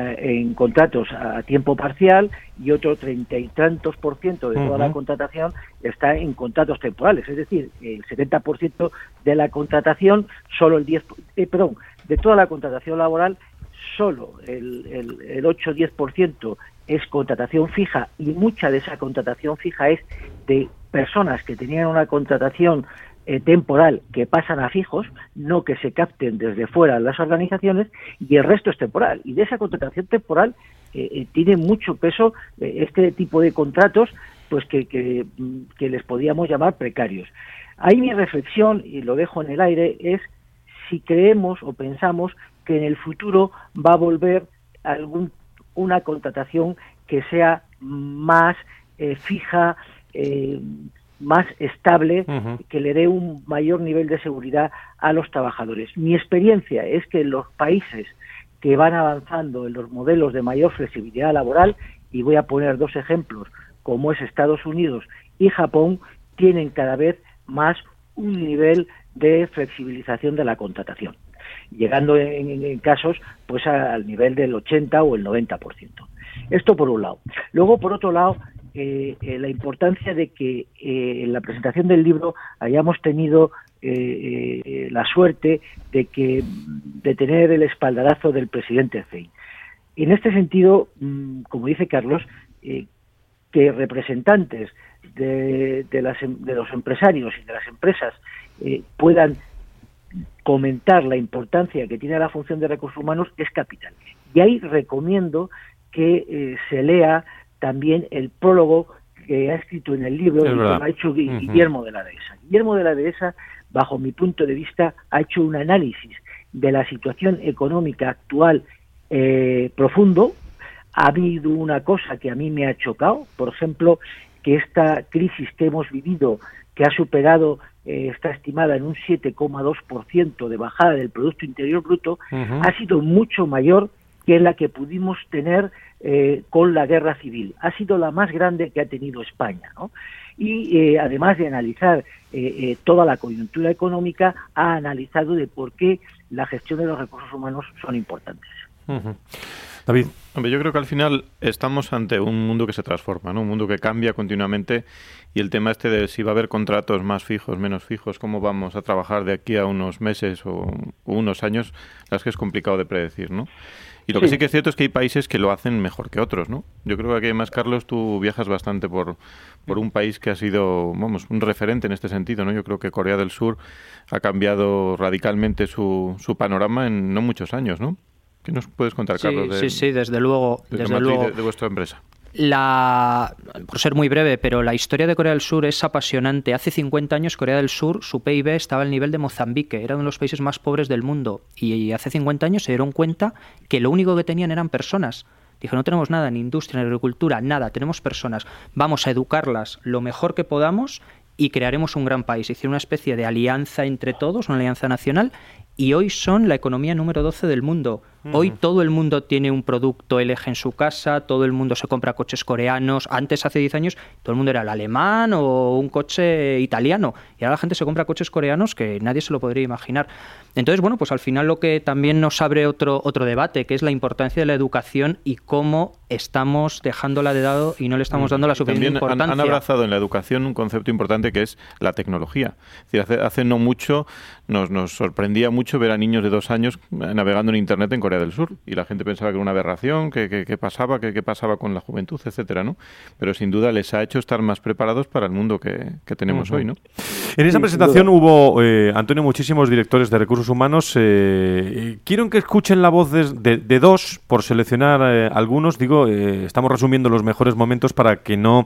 en contratos a tiempo parcial y otro treinta y tantos por ciento de toda uh-huh. la contratación está en contratos temporales, es decir, el setenta por ciento de la contratación, solo el diez, eh, perdón, de toda la contratación laboral, solo el, el, el ocho o diez por ciento es contratación fija y mucha de esa contratación fija es de personas que tenían una contratación Eh, temporal que pasan a fijos, no que se capten desde fuera las organizaciones, y el resto es temporal. Y de esa contratación temporal eh, eh, tiene mucho peso eh, este tipo de contratos, pues que, que, que les podíamos llamar precarios. Ahí mi reflexión, y lo dejo en el aire, es si creemos o pensamos que en el futuro va a volver algún una contratación que sea más eh, fija, eh, más estable, uh-huh. que le dé un mayor nivel de seguridad a los trabajadores. Mi experiencia es que en los países que van avanzando en los modelos de mayor flexibilidad laboral, y voy a poner dos ejemplos, como es Estados Unidos y Japón, tienen cada vez más un nivel de flexibilización de la contratación, llegando en, en, en casos pues a, al nivel del ochenta o el noventa por ciento. Esto por un lado. Luego, por otro lado, Eh, eh, la importancia de que eh, en la presentación del libro hayamos tenido eh, eh, la suerte de que de tener el espaldarazo del presidente C E I. En este sentido, mmm, como dice Carlos, eh, que representantes de, de, las, de los empresarios y de las empresas eh, puedan comentar la importancia que tiene la función de recursos humanos es capital. Y ahí recomiendo que eh, se lea también el prólogo que ha escrito en el libro y que lo ha hecho Guillermo uh-huh. de la Dehesa. Guillermo de la Dehesa, bajo mi punto de vista, ha hecho un análisis de la situación económica actual eh, profundo. Ha habido una cosa que a mí me ha chocado, por ejemplo, que esta crisis que hemos vivido, que ha superado eh, está estimada en un siete coma dos por ciento de bajada del Producto Interior Bruto, uh-huh. ha sido mucho mayor que la que pudimos tener eh, con la guerra civil. Ha sido la más grande que ha tenido España, ¿no? Y eh, además de analizar eh, eh, toda la coyuntura económica, ha analizado de por qué la gestión de los recursos humanos son importantes.
Uh-huh. David.
Hombre, yo creo que al final estamos ante un mundo que se transforma, ¿no? Un mundo que cambia continuamente, y el tema este de si va a haber contratos más fijos, menos fijos, cómo vamos a trabajar de aquí a unos meses o, o unos años, la verdad es que es complicado de predecir, ¿no? Y lo sí. que sí que es cierto es que hay países que lo hacen mejor que otros, ¿no? Yo creo que aquí además, Carlos, tú viajas bastante por, por un país que ha sido, vamos, un referente en este sentido, ¿no? Yo creo que Corea del Sur ha cambiado radicalmente su, su panorama en no muchos años, ¿no? ¿Qué nos puedes contar,
sí,
Carlos? De,
sí, sí, desde luego.
Desde,
desde luego.
De, de vuestra empresa.
La, por ser muy breve, pero la historia de Corea del Sur es apasionante. Hace cincuenta años Corea del Sur, su P I B estaba al nivel de Mozambique, era uno de los países más pobres del mundo, y hace cincuenta años se dieron cuenta que lo único que tenían eran personas. Dijo, no tenemos nada, ni industria, ni agricultura, nada, tenemos personas. Vamos a educarlas lo mejor que podamos y crearemos un gran país. Hicieron una especie de alianza entre todos, una alianza nacional, y hoy son la economía número doce del mundo. Uh-huh. Hoy todo el mundo tiene un producto L G en su casa, todo el mundo se compra coches coreanos. Antes, hace diez años, todo el mundo era el alemán o un coche italiano. Y ahora la gente se compra coches coreanos que nadie se lo podría imaginar. Entonces, bueno, pues al final lo que también nos abre otro, otro debate, que es la importancia de la educación y cómo estamos dejándola de lado y no le estamos dando la suficiente
También
importancia.
Han, han abrazado en la educación un concepto importante que es la tecnología. Es decir, hace, hace no mucho nos, nos sorprendía mucho ver a niños de dos años navegando en Internet en Corea del Sur, y la gente pensaba que era una aberración, que, que, que pasaba, que, que pasaba con la juventud, etcétera, ¿no? Pero sin duda les ha hecho estar más preparados para el mundo que, que tenemos uh-huh. hoy, ¿no?
En esa presentación hubo, eh, Antonio, muchísimos directores de recursos humanos. Eh, quiero que escuchen la voz de, de, de dos, por seleccionar eh, algunos. Digo, eh, estamos resumiendo los mejores momentos para que no...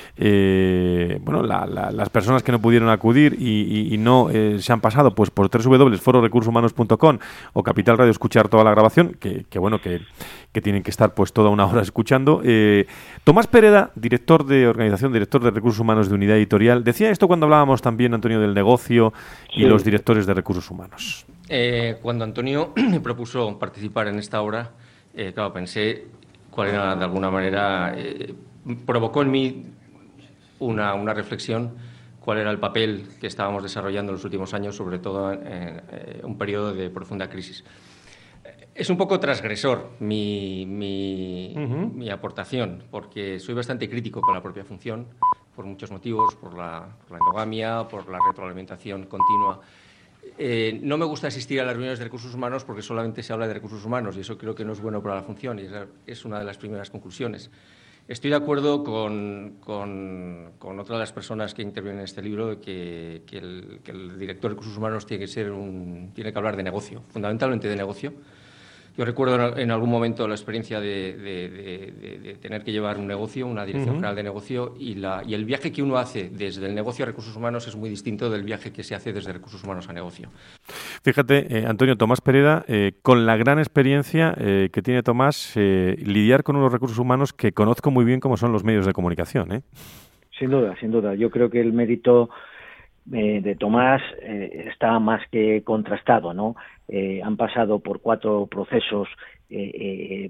Eh, bueno, la, la, las personas que no pudieron acudir y, y, y no eh, se han pasado pues por doble u doble u doble u punto foro recursos humanos punto com o Capital Radio escuchar toda la grabación, que, que bueno, que, que tienen que estar pues toda una hora escuchando. Eh, Tomás Pereda, director de organización, director de recursos humanos de Unidad Editorial, decía esto cuando hablábamos también, Antonio, del negocio y sí. los directores de recursos humanos.
Eh, cuando Antonio me propuso participar en esta obra, eh, claro, pensé cuál era, de alguna manera, eh, provocó en mí Una, una reflexión, cuál era el papel que estábamos desarrollando en los últimos años, sobre todo en, en, en un periodo de profunda crisis. Es un poco transgresor mi, mi, uh-huh. mi aportación, porque soy bastante crítico con la propia función, por muchos motivos, por la, por la endogamia, por la retroalimentación continua. Eh, no me gusta asistir a las reuniones de recursos humanos porque solamente se habla de recursos humanos, y eso creo que no es bueno para la función, y esa es una de las primeras conclusiones. Estoy de acuerdo con, con, con otra de las personas que intervienen en este libro, que, que, el, que el director de recursos humanos tiene que ser un, tiene que hablar de negocio, fundamentalmente de negocio. Yo recuerdo en algún momento la experiencia de, de, de, de, de tener que llevar un negocio, una dirección uh-huh. general de negocio, y, la, y el viaje que uno hace desde el negocio a recursos humanos es muy distinto del viaje que se hace desde recursos humanos a negocio.
Fíjate, eh, Antonio, Tomás Pereda, eh, con la gran experiencia eh, que tiene Tomás, eh, lidiar con unos recursos humanos que conozco muy bien como son los medios de comunicación, ¿eh?
Sin duda, sin duda. Yo creo que el mérito eh, de Tomás eh, está más que contrastado, ¿no? Eh, han pasado por cuatro procesos eh, eh,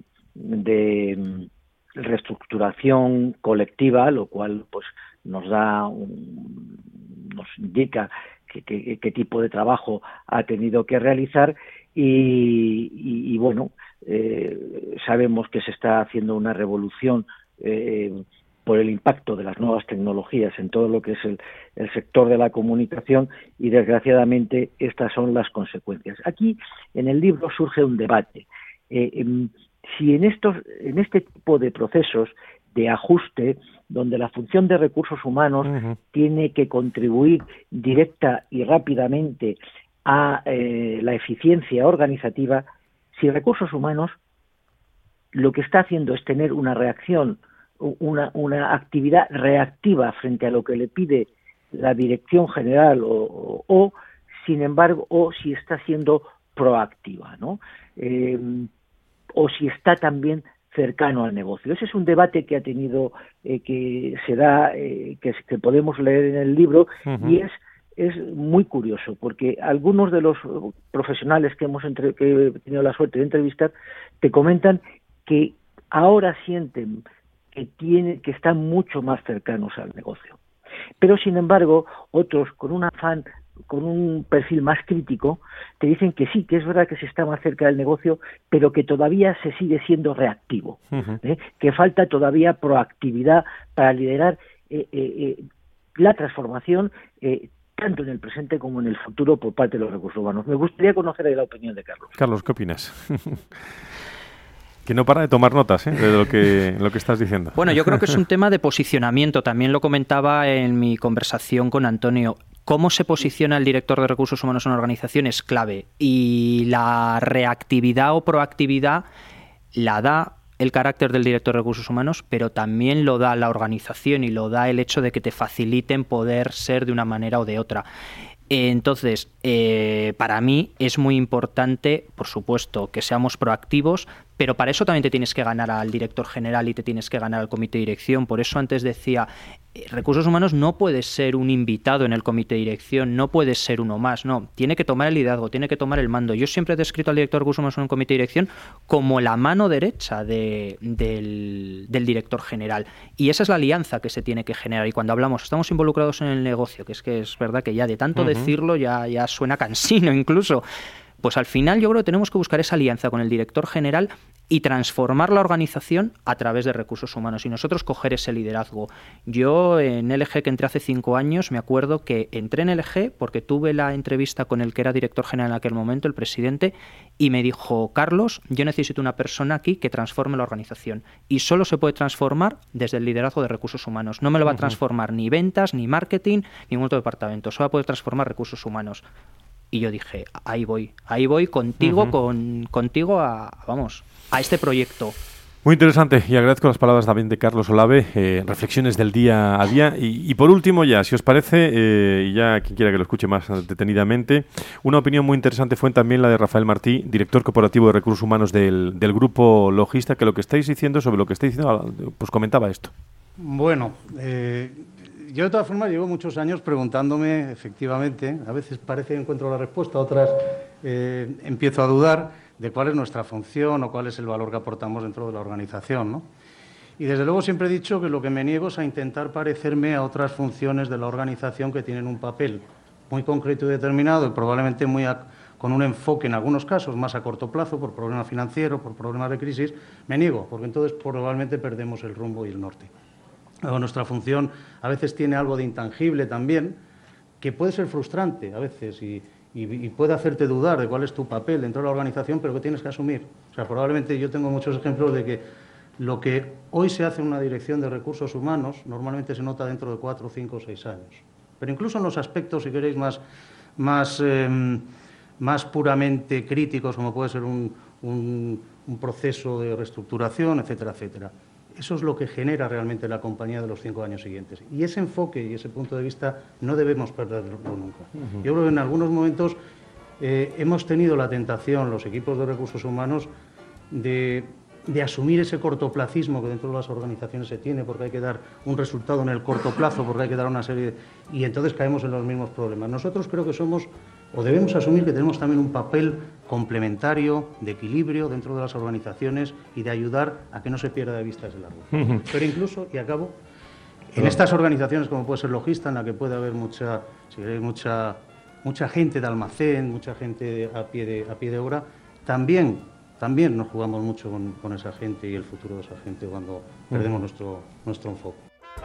de reestructuración colectiva, lo cual pues nos da un, nos indica qué tipo de trabajo ha tenido que realizar y, y, y bueno, eh, sabemos que se está haciendo una revolución eh, por el impacto de las nuevas tecnologías en todo lo que es el, el sector de la comunicación, y desgraciadamente estas son las consecuencias. Aquí en el libro surge un debate. Eh, eh, si en estos, en este tipo de procesos de ajuste, donde la función de recursos humanos uh-huh. tiene que contribuir directa y rápidamente a eh, la eficiencia organizativa, si recursos humanos lo que está haciendo es tener una reacción, una, una actividad reactiva frente a lo que le pide la dirección general o, o, o sin embargo, o si está siendo proactiva, ¿no? Eh, o si está también cercano al negocio. Ese es un debate que ha tenido, eh, que se da, eh, que, que podemos leer en el libro, uh-huh. y es es muy curioso, porque algunos de los profesionales que hemos entre, que he tenido la suerte de entrevistar te comentan que ahora sienten que tiene, que están mucho más cercanos al negocio. Pero sin embargo, otros con un afán, con un perfil más crítico, te dicen que sí, que es verdad que se está más cerca del negocio, pero que todavía se sigue siendo reactivo, uh-huh. ¿eh? que falta todavía proactividad para liderar eh, eh, la transformación eh, tanto en el presente como en el futuro por parte de los recursos humanos. Me gustaría conocer ahí la opinión de Carlos.
Carlos, ¿qué opinas? Que no para de tomar notas, ¿eh? de lo que, lo que estás diciendo.
Bueno, yo creo que es un tema de posicionamiento. También lo comentaba en mi conversación con Antonio. Cómo se posiciona el director de recursos humanos en una organización es clave. Y la reactividad o proactividad la da el carácter del director de recursos humanos, pero también lo da la organización y lo da el hecho de que te faciliten poder ser de una manera o de otra. Entonces, eh, para mí es muy importante, por supuesto, que seamos proactivos, pero para eso también te tienes que ganar al director general y te tienes que ganar al comité de dirección. Por eso antes decía, eh, recursos humanos no puede ser un invitado en el comité de dirección, no puede ser uno más, no, tiene que tomar el liderazgo, tiene que tomar el mando. Yo siempre he descrito al director de recursos humanos en un comité de dirección como la mano derecha de, del, del director general. Y esa es la alianza que se tiene que generar. Y cuando hablamos, estamos involucrados en el negocio, que es que es verdad que ya de tanto uh-huh. decirlo ya, ya suena cansino incluso. Pues al final yo creo que tenemos que buscar esa alianza con el director general y transformar la organización a través de recursos humanos y nosotros coger ese liderazgo. Yo en L G, que entré hace cinco años, me acuerdo que entré en L G porque tuve la entrevista con el que era director general en aquel momento, el presidente, y me dijo, Carlos, yo necesito una persona aquí que transforme la organización y solo se puede transformar desde el liderazgo de recursos humanos. No me lo va a transformar ni ventas, ni marketing, ni ningún otro departamento, solo va a poder transformar recursos humanos. Y yo dije, ahí voy, ahí voy contigo, uh-huh. con, contigo a, vamos, a este proyecto.
Muy interesante y agradezco las palabras también de Carlos Olave, eh, reflexiones del día a día. Y, y por último ya, si os parece, eh, y ya quien quiera que lo escuche más detenidamente, una opinión muy interesante fue también la de Rafael Martí, director corporativo de recursos humanos del, del grupo Logista, que lo que estáis diciendo sobre lo que estáis diciendo, pues comentaba esto.
Bueno, eh... yo, de todas formas, llevo muchos años preguntándome, efectivamente, a veces parece que encuentro la respuesta, otras eh, empiezo a dudar de cuál es nuestra función o cuál es el valor que aportamos dentro de la organización, ¿no? Y, desde luego, siempre he dicho que lo que me niego es a intentar parecerme a otras funciones de la organización que tienen un papel muy concreto y determinado y probablemente muy a, con un enfoque, en algunos casos, más a corto plazo, por problemas financieros, por problemas de crisis. Me niego, porque entonces probablemente perdemos el rumbo y el norte. O nuestra función a veces tiene algo de intangible también, que puede ser frustrante a veces y, y, y puede hacerte dudar de cuál es tu papel dentro de la organización, pero que tienes que asumir. O sea, probablemente yo tengo muchos ejemplos de que lo que hoy se hace en una dirección de recursos humanos normalmente se nota dentro de cuatro, cinco o seis años. Pero incluso en los aspectos, si queréis, más, más, eh, más puramente críticos, como puede ser un, un, un proceso de reestructuración, etcétera, etcétera. Eso es lo que genera realmente la compañía de los cinco años siguientes. Y ese enfoque y ese punto de vista no debemos perderlo nunca. Uh-huh. Yo creo que en algunos momentos eh, hemos tenido la tentación, los equipos de recursos humanos, de, de asumir ese cortoplacismo que dentro de las organizaciones se tiene, porque hay que dar un resultado en el corto plazo, porque hay que dar una serie de... Y entonces caemos en los mismos problemas. Nosotros creo que somos, o debemos asumir que tenemos también un papel complementario, de equilibrio dentro de las organizaciones y de ayudar a que no se pierda de vista ese largo. Uh-huh. Pero incluso, y acabo, en estas organizaciones como puede ser Logista, en la que puede haber mucha, si queréis, mucha, mucha gente de almacén, mucha gente a pie de, a pie de obra, también, también nos jugamos mucho con, con esa gente y el futuro de esa gente cuando uh-huh. perdemos nuestro, nuestro enfoque.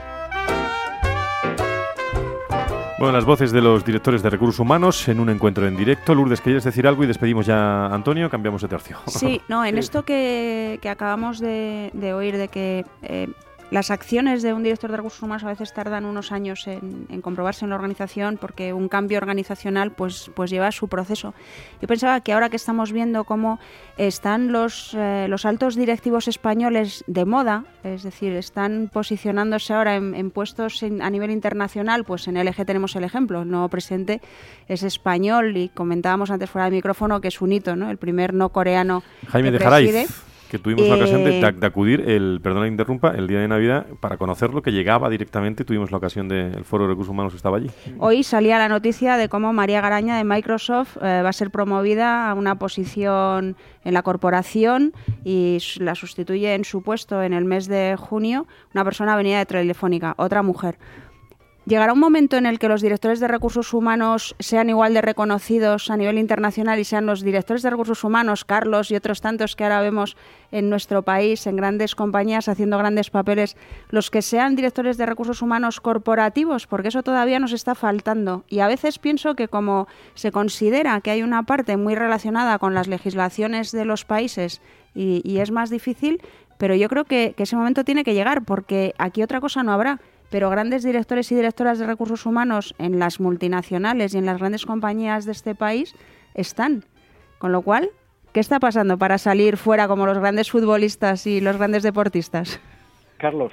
Bueno, las voces de los directores de recursos humanos en un encuentro en directo. Lourdes, ¿querías decir algo? Y despedimos ya a Antonio, cambiamos de tercio.
Sí, no, en esto que, que acabamos de, de oír, de que eh, las acciones de un director de recursos humanos a veces tardan unos años en, en comprobarse en la organización, porque un cambio organizacional pues, pues lleva su proceso. Yo pensaba que ahora que estamos viendo cómo están los, eh, los altos directivos españoles de moda, es decir, están posicionándose ahora en, en puestos en, a nivel internacional, pues en L G tenemos el ejemplo, el nuevo presidente es español y comentábamos antes fuera del micrófono que es un hito, ¿no? El primer no coreano
Jaime
que
de
preside.
Jaraiz. Que tuvimos eh... la ocasión de, de, de acudir, el perdona que interrumpa, el día de Navidad, para conocerlo, que llegaba directamente, tuvimos la ocasión del Foro de Recursos Humanos que estaba allí.
Hoy salía la noticia de cómo María Garaña de Microsoft eh, va a ser promovida a una posición en la corporación y la sustituye en su puesto en el mes de junio una persona venida de Telefónica, otra mujer. ¿Llegará un momento en el que los directores de recursos humanos sean igual de reconocidos a nivel internacional y sean los directores de recursos humanos, Carlos y otros tantos que ahora vemos en nuestro país, en grandes compañías haciendo grandes papeles, los que sean directores de recursos humanos corporativos? Porque eso todavía nos está faltando. Y a veces pienso que como se considera que hay una parte muy relacionada con las legislaciones de los países y, y es más difícil, pero yo creo que, que ese momento tiene que llegar, porque aquí otra cosa no habrá. Pero grandes directores y directoras de recursos humanos en las multinacionales y en las grandes compañías de este país están. Con lo cual, ¿qué está pasando para salir fuera como los grandes futbolistas y los grandes deportistas?
Carlos.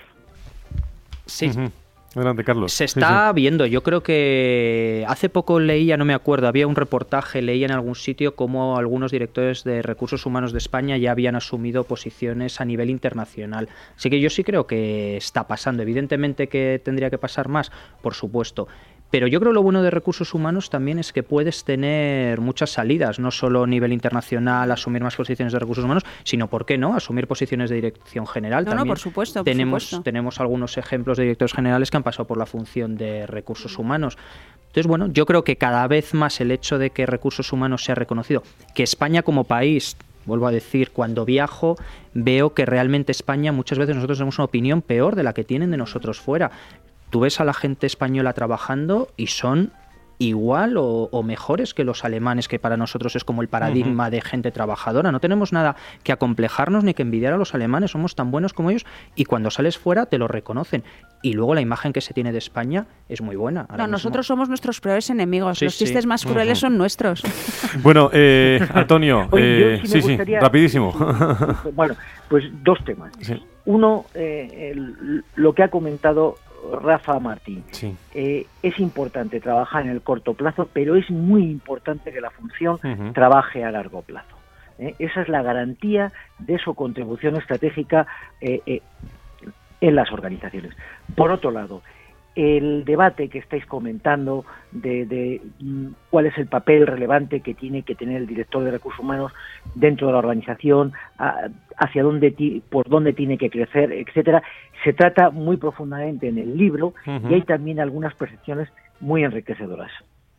Sí.
Uh-huh. Adelante, Carlos.
Se está
sí, sí.
viendo. Yo creo que hace poco leía, no me acuerdo, había un reportaje, leía en algún sitio cómo algunos directores de recursos humanos de España ya habían asumido posiciones a nivel internacional. Así que yo sí creo que está pasando. Evidentemente que tendría que pasar más, por supuesto. Pero yo creo que lo bueno de recursos humanos también es que puedes tener muchas salidas, no solo a nivel internacional, asumir más posiciones de recursos humanos, sino, ¿por qué no?, asumir posiciones de dirección general.
No,
también
no, por supuesto, por
tenemos,
supuesto.
Tenemos algunos ejemplos de directores generales que han pasado por la función de recursos humanos. Entonces, bueno, yo creo que cada vez más el hecho de que recursos humanos sea reconocido, que España como país... Vuelvo a decir, cuando viajo veo que realmente España, muchas veces nosotros tenemos una opinión peor de la que tienen de nosotros fuera. Tú ves a la gente española trabajando y son igual o, o mejores que los alemanes, que para nosotros es como el paradigma uh-huh. de gente trabajadora. No tenemos nada que acomplejarnos ni que envidiar a los alemanes, somos tan buenos como ellos y cuando sales fuera te lo reconocen. Y luego la imagen que se tiene de España es muy buena.
No,
mismo.
Nosotros somos nuestros peores enemigos,
sí,
los chistes
sí.
más crueles uh-huh. son nuestros.
Bueno, eh, Antonio,
Oye,
eh,
sí,
sí,
gustaría...
sí, rapidísimo.
Bueno, pues dos temas.
Sí.
Uno, eh, el, lo que ha comentado Rafa Martín.
Sí.
Eh, es importante trabajar en el corto plazo, pero es muy importante que la función uh-huh. trabaje a largo plazo. ¿eh? Esa es la garantía de su contribución estratégica eh, eh, en las organizaciones. Por otro lado, el debate que estáis comentando de, de mm, cuál es el papel relevante que tiene que tener el director de recursos humanos dentro de la organización, a, hacia dónde ti, por dónde tiene que crecer, etcétera, se trata muy profundamente en el libro uh-huh. y hay también algunas percepciones muy enriquecedoras.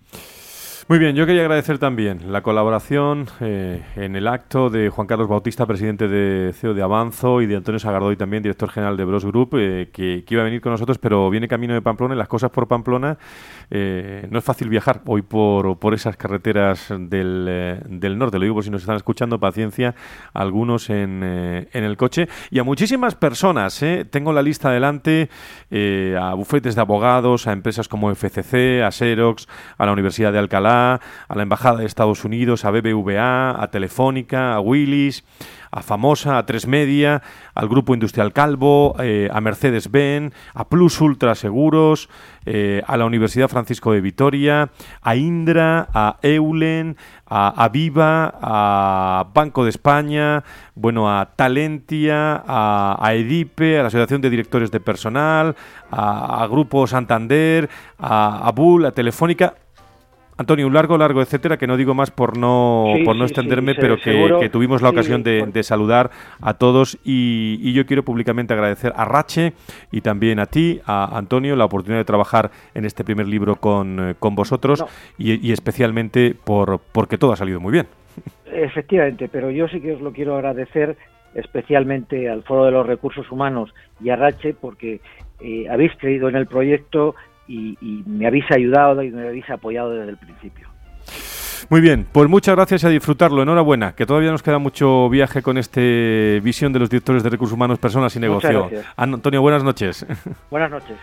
Muy bien, yo quería agradecer también la colaboración eh, en el acto de Juan Carlos Bautista, presidente de C E O de Avanzo, y de Antonio Sagardoy, también director general de Bros Group, eh, que, que iba a venir con nosotros, pero viene camino de Pamplona y las cosas por Pamplona. Eh, no es fácil viajar hoy por, por esas carreteras del, eh, del norte. Lo digo por si nos están escuchando, paciencia, algunos en, eh, en el coche. Y a muchísimas personas, eh, tengo la lista adelante, eh, a bufetes de abogados, a empresas como F C C, a Xerox, a la Universidad de Alcalá, a la Embajada de Estados Unidos, a B B V A, a Telefónica, a Willis, a Famosa, a Tres Media, al Grupo Industrial Calvo, eh, a Mercedes-Benz, a Plus Ultra Seguros, eh, a la Universidad Francisco de Vitoria, a Indra, a Eulen, a Aviva, a Banco de España, bueno, a Talentia, a, a Edipe, a la Asociación de Directores de Personal, a, a Grupo Santander, a, a Bull, a Telefónica. Antonio, un largo, largo, etcétera, que no digo más por no sí, por no sí, extenderme, sí, pero que, que tuvimos la ocasión sí, de, de saludar a todos y, y yo quiero públicamente agradecer a Rache y también a ti, a Antonio, la oportunidad de trabajar en este primer libro con, con vosotros no. y, y especialmente por porque todo ha salido muy bien.
Efectivamente, pero yo sí que os lo quiero agradecer especialmente al Foro de los Recursos Humanos y a Rache porque eh, habéis creído en el proyecto Y, y me habéis ayudado y me habéis apoyado desde el principio.
Muy bien, pues muchas gracias y a disfrutarlo. Enhorabuena, que todavía nos queda mucho viaje con este visión de los directores de recursos humanos, personas y negocio. Antonio, buenas noches.
Buenas noches.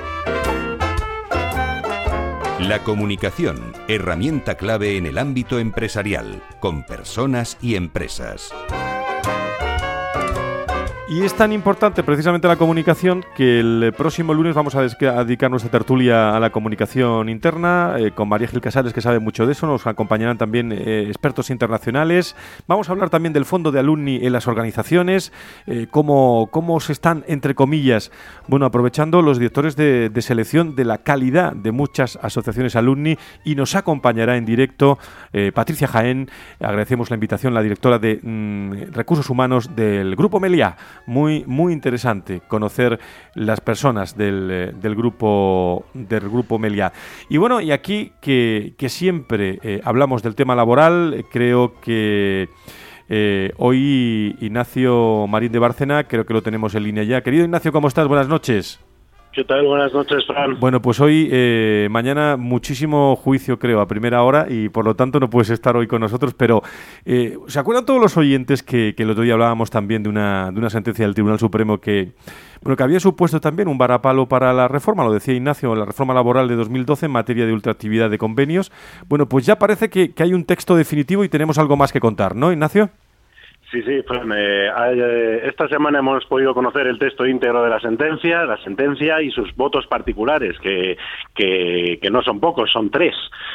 La comunicación, herramienta clave en el ámbito empresarial, con personas y empresas.
Y es tan importante precisamente la comunicación que el próximo lunes vamos a, a dedicar nuestra tertulia a la comunicación interna eh, con María Gil Casares, que sabe mucho de eso. Nos acompañarán también eh, expertos internacionales. Vamos a hablar también del fondo de alumni en las organizaciones, eh, cómo, cómo se están, entre comillas, bueno, aprovechando los directores de, de selección de la calidad de muchas asociaciones alumni, y nos acompañará en directo eh, Patricia Jaén. Agradecemos la invitación, la directora de mm, Recursos Humanos del Grupo Meliá. Muy, muy interesante conocer las personas del, del grupo del grupo Meliá. Y bueno, y aquí que, que siempre eh, hablamos del tema laboral, creo que eh, hoy Ignacio Marín de Bárcena, creo que lo tenemos en línea ya. Querido Ignacio, ¿cómo estás? Buenas noches.
¿Qué tal? Buenas noches, Fran.
Bueno, pues hoy, eh, mañana, muchísimo juicio, creo, a primera hora, y por lo tanto no puedes estar hoy con nosotros, pero eh, ¿se acuerdan todos los oyentes que, que el otro día hablábamos también de una, de una sentencia del Tribunal Supremo que, bueno, que había supuesto también un varapalo para la reforma, lo decía Ignacio, la reforma laboral de dos mil doce en materia de ultraactividad de convenios? Bueno, pues ya parece que, que hay un texto definitivo y tenemos algo más que contar, ¿no, Ignacio?
Sí, sí, Fran, eh, eh, esta semana hemos podido conocer el texto íntegro de la sentencia, la sentencia y sus votos particulares, que, que, que no son pocos, son tres.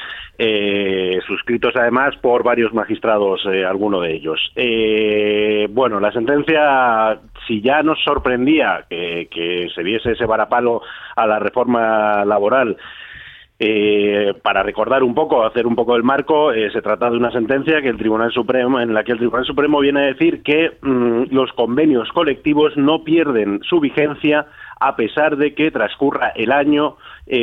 Eh, suscritos además por varios magistrados, eh, alguno de ellos. Eh, bueno, la sentencia, si ya nos sorprendía que, que se diese ese varapalo a la reforma laboral, Eh, para recordar un poco, hacer un poco el marco, eh, se trata de una sentencia que el Tribunal Supremo, en la que el Tribunal Supremo viene a decir que mmm, los convenios colectivos no pierden su vigencia a pesar de que transcurra el año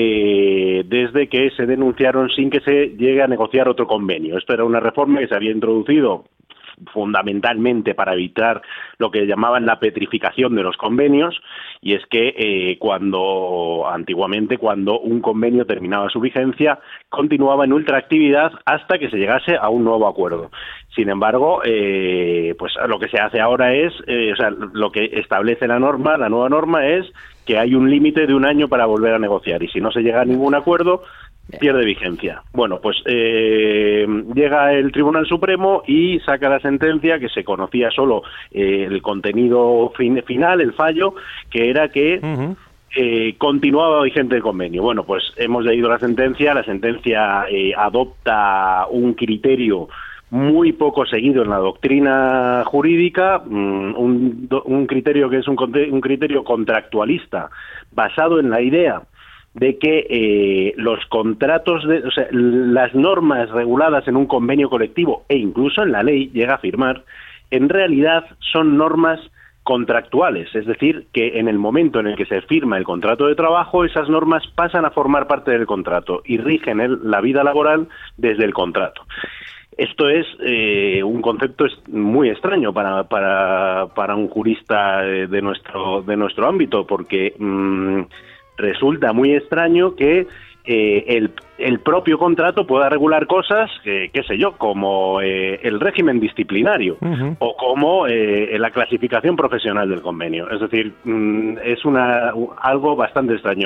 eh, desde que se denunciaron sin que se llegue a negociar otro convenio. Esto era una reforma que se había introducido fundamentalmente para evitar lo que llamaban la petrificación de los convenios, y es que eh, cuando antiguamente cuando un convenio terminaba su vigencia continuaba en ultraactividad hasta que se llegase a un nuevo acuerdo. Sin embargo, eh, pues lo que se hace ahora es, eh, o sea, lo que establece la norma, la nueva norma es que hay un límite de un año para volver a negociar, y si no se llega a ningún acuerdo pierde vigencia. Bueno, pues eh, llega el Tribunal Supremo y saca la sentencia, que se conocía solo eh, el contenido fin, final, el fallo, que era que uh-huh. eh, continuaba vigente el convenio. Bueno, pues hemos leído la sentencia, la sentencia eh, adopta un criterio muy poco seguido en la doctrina jurídica, un, un criterio que es un, un criterio contractualista, basado en la idea de que eh, los contratos, de, o sea, las normas reguladas en un convenio colectivo e incluso en la ley, llega a afirmar, en realidad son normas contractuales, es decir, que en el momento en el que se firma el contrato de trabajo, esas normas pasan a formar parte del contrato y rigen el, la vida laboral desde el contrato. Esto es eh, un concepto muy extraño para, para, para un jurista de nuestro, de nuestro ámbito, porque mmm, resulta muy extraño que eh, el, el propio contrato pueda regular cosas, eh, qué sé yo, como eh, el régimen disciplinario uh-huh. o como eh, la clasificación profesional del convenio. Es decir, mmm, es una, algo bastante extraño.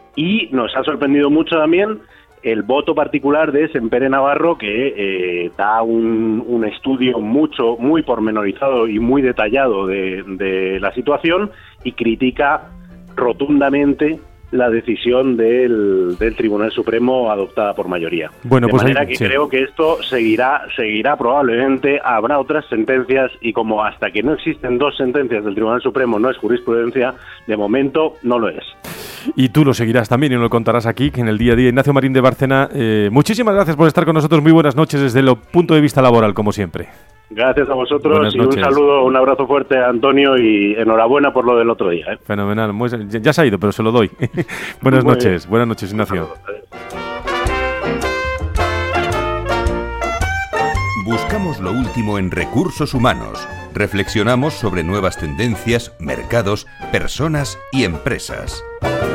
Y nos ha sorprendido mucho también el voto particular de Sempere Navarro, que eh, da un, un estudio mucho, muy pormenorizado y muy detallado de, de la situación, y critica rotundamente la decisión del, del Tribunal Supremo adoptada por mayoría. Bueno, de pues manera ahí, que sí. creo que esto seguirá, seguirá probablemente, habrá otras sentencias, y como hasta que no existen dos sentencias del Tribunal Supremo no es jurisprudencia, de momento no lo es.
Y tú lo seguirás también y nos lo contarás aquí, que en el día a día. Ignacio Marín de Bárcena, eh, muchísimas gracias por estar con nosotros. Muy buenas noches desde el punto de vista laboral, como siempre.
Gracias a vosotros y un saludo, un abrazo fuerte a Antonio, y enhorabuena por lo del otro día, ¿eh?
Fenomenal. Muy, ya se ha ido, pero se lo doy. Buenas Muy noches. Bien. Buenas noches, Ignacio.
Buscamos lo último en recursos humanos. Reflexionamos sobre nuevas tendencias, mercados, personas y empresas.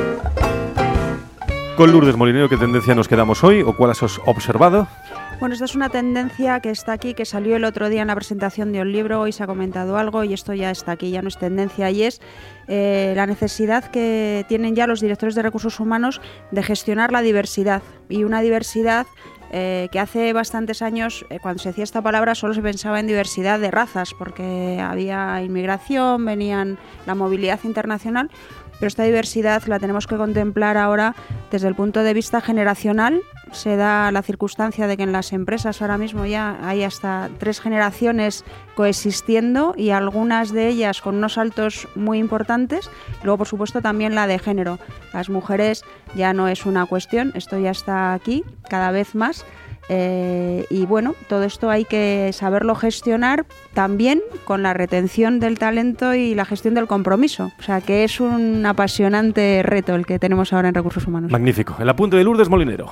Con Lourdes Molinero, ¿qué tendencia nos quedamos hoy o cuál has observado?
Bueno, esta es una tendencia que está aquí, que salió el otro día en la presentación de un libro, hoy se ha comentado algo y esto ya está aquí, ya no es tendencia, y es eh, la necesidad que tienen ya los directores de recursos humanos de gestionar la diversidad, y una diversidad eh, que hace bastantes años, eh, cuando se decía esta palabra, solo se pensaba en diversidad de razas, porque había inmigración, venían la movilidad internacional, pero esta diversidad la tenemos que contemplar ahora desde el punto de vista generacional. Se da la circunstancia de que en las empresas ahora mismo ya hay hasta tres generaciones coexistiendo y algunas de ellas con unos saltos muy importantes. Luego, por supuesto, también la de género. Las mujeres ya no es una cuestión, esto ya está aquí cada vez más. Eh, y bueno, todo esto hay que saberlo gestionar también con la retención del talento y la gestión del compromiso. O sea que es un apasionante reto el que tenemos ahora en Recursos Humanos.
Magnífico. El apunte de Lourdes Molinero.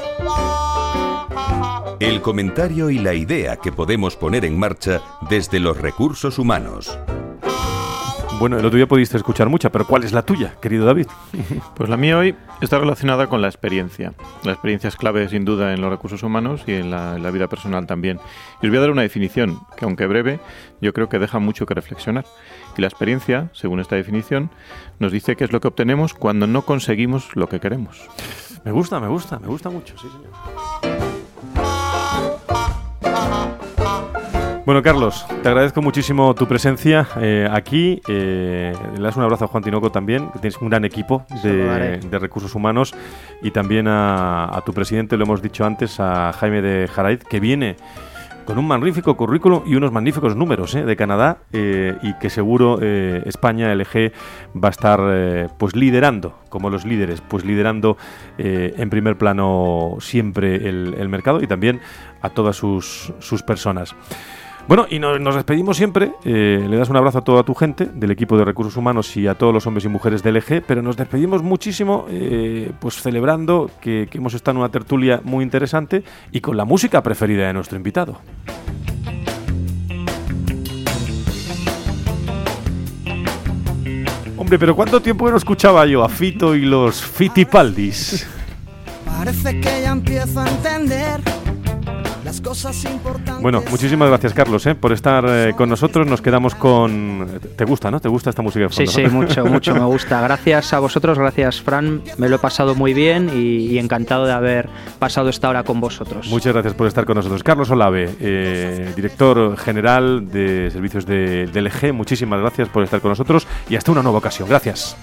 El comentario y la idea que podemos poner en marcha desde los recursos humanos.
Bueno, el otro día pudiste escuchar mucha, pero ¿cuál es la tuya, querido David?
Pues la mía hoy está relacionada con la experiencia. La experiencia es clave, sin duda, en los recursos humanos y en la, en la vida personal también. Y os voy a dar una definición que, aunque breve, yo creo que deja mucho que reflexionar. Y la experiencia, según esta definición, nos dice qué es lo que obtenemos cuando no conseguimos lo que queremos.
Me gusta, me gusta, me gusta mucho, sí, señor. Bueno, Carlos, te agradezco muchísimo tu presencia eh, aquí. Eh, le das un abrazo a Juan Tinoco también, que tienes un gran equipo de, de recursos humanos, y también a, a tu presidente, lo hemos dicho antes, a Jaime de Jaraíz, que viene con un magnífico currículum y unos magníficos números eh, de Canadá, eh, y que seguro eh, España, L G, va a estar eh, pues liderando, como los líderes, pues liderando eh, en primer plano siempre el, el mercado, y también a todas sus, sus personas. Bueno, y nos, nos despedimos siempre, eh, le das un abrazo a toda tu gente del equipo de recursos humanos y a todos los hombres y mujeres del L G, pero nos despedimos muchísimo eh, pues celebrando que, que hemos estado en una tertulia muy interesante y con la música preferida de nuestro invitado. Hombre, pero ¿cuánto tiempo no escuchaba yo a Fito y los Fitipaldis?
Parece que ya empiezo a entender las cosas importantes.
Bueno, muchísimas gracias, Carlos, ¿eh? por estar eh, con nosotros. Nos quedamos con... ¿Te gusta, no? ¿Te gusta esta música de fondo?
Sí, sí, mucho, mucho me gusta. Gracias a vosotros, gracias, Fran. Me lo he pasado muy bien y, y encantado de haber pasado esta hora con vosotros.
Muchas gracias por estar con nosotros. Carlos Olave, eh, director general de servicios de, de L G, muchísimas gracias por estar con nosotros y hasta una nueva ocasión. Gracias.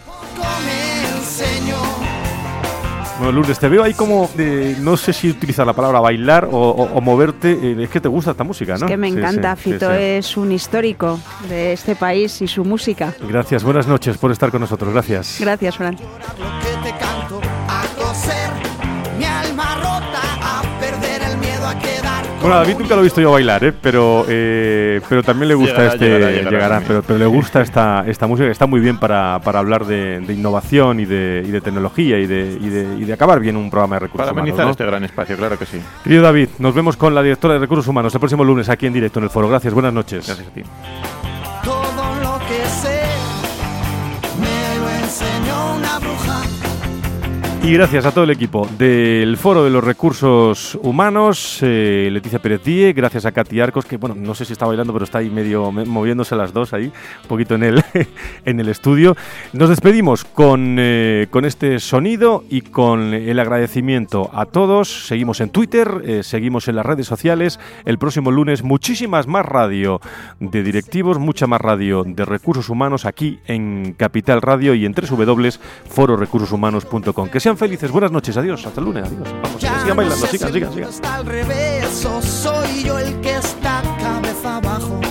Bueno, Lourdes, te veo ahí como, de, no sé si utilizar la palabra bailar o, o, o moverte. Eh, es que te gusta esta música, ¿no?
Es que me encanta,
sí, sí,
Fito
sí, sí.
es un histórico de este país y su música.
Gracias, buenas noches por estar con nosotros, gracias.
Gracias, Fran.
Que te canto a coser mi alma rota, a perder el miedo a quedar.
Bueno, a David nunca lo he visto yo bailar, ¿eh? pero eh, pero también le gusta
llegará,
este
llegará, llegará,
llegará, pero, pero le gusta esta esta música, que está muy bien para, para hablar de, de innovación y de, y de tecnología y de, y de y de acabar bien un programa de recursos
Para amenizar
humanos, ¿no?
este gran espacio, claro que sí.
Querido David, nos vemos con la directora de Recursos Humanos el próximo lunes aquí en directo en el foro. Gracias, buenas noches.
Gracias a ti.
Todo lo que sé me lo enseñó una bruja.
Y gracias a todo el equipo del Foro de los Recursos Humanos, eh, Leticia Pérez Díez, gracias a Katy Arcos, que bueno, no sé si está bailando, pero está ahí medio me, moviéndose las dos ahí, un poquito en el, en el estudio. Nos despedimos con, eh, con este sonido y con el agradecimiento a todos. Seguimos en Twitter, eh, seguimos en las redes sociales. El próximo lunes muchísimas más radio de directivos, mucha más radio de recursos humanos aquí en Capital Radio y en doble u doble u doble u punto foro recursos humanos punto com. Que sean felices, buenas noches, adiós, hasta el lunes, adiós. Vamos,
Ya
sigan bailando,
no sé
sigan,
si
sigan,
el
sigan.
mundo está al revés o soy yo el que está cabeza abajo.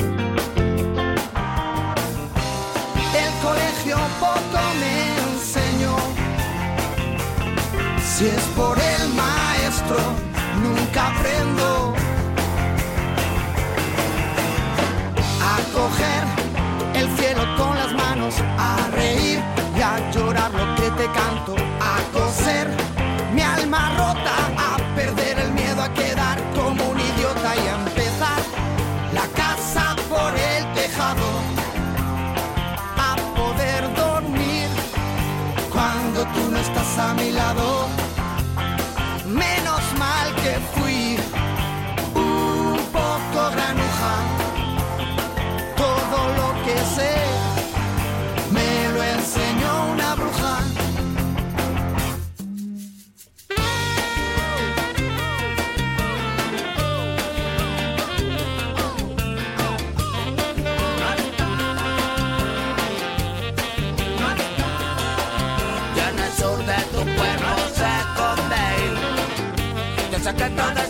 El colegio poco me enseñó. Si es por el maestro, nunca aprendo a coger el cielo con las manos, a reír y a llorar lo que te canto, a coser mi alma rota, a perder el miedo a quedar como un idiota y a empezar la casa por el tejado, a poder dormir cuando tú no estás a mi lado. Menos mal que fui un poco granuja, todo lo que sé me lo enseñó una bruja. que toda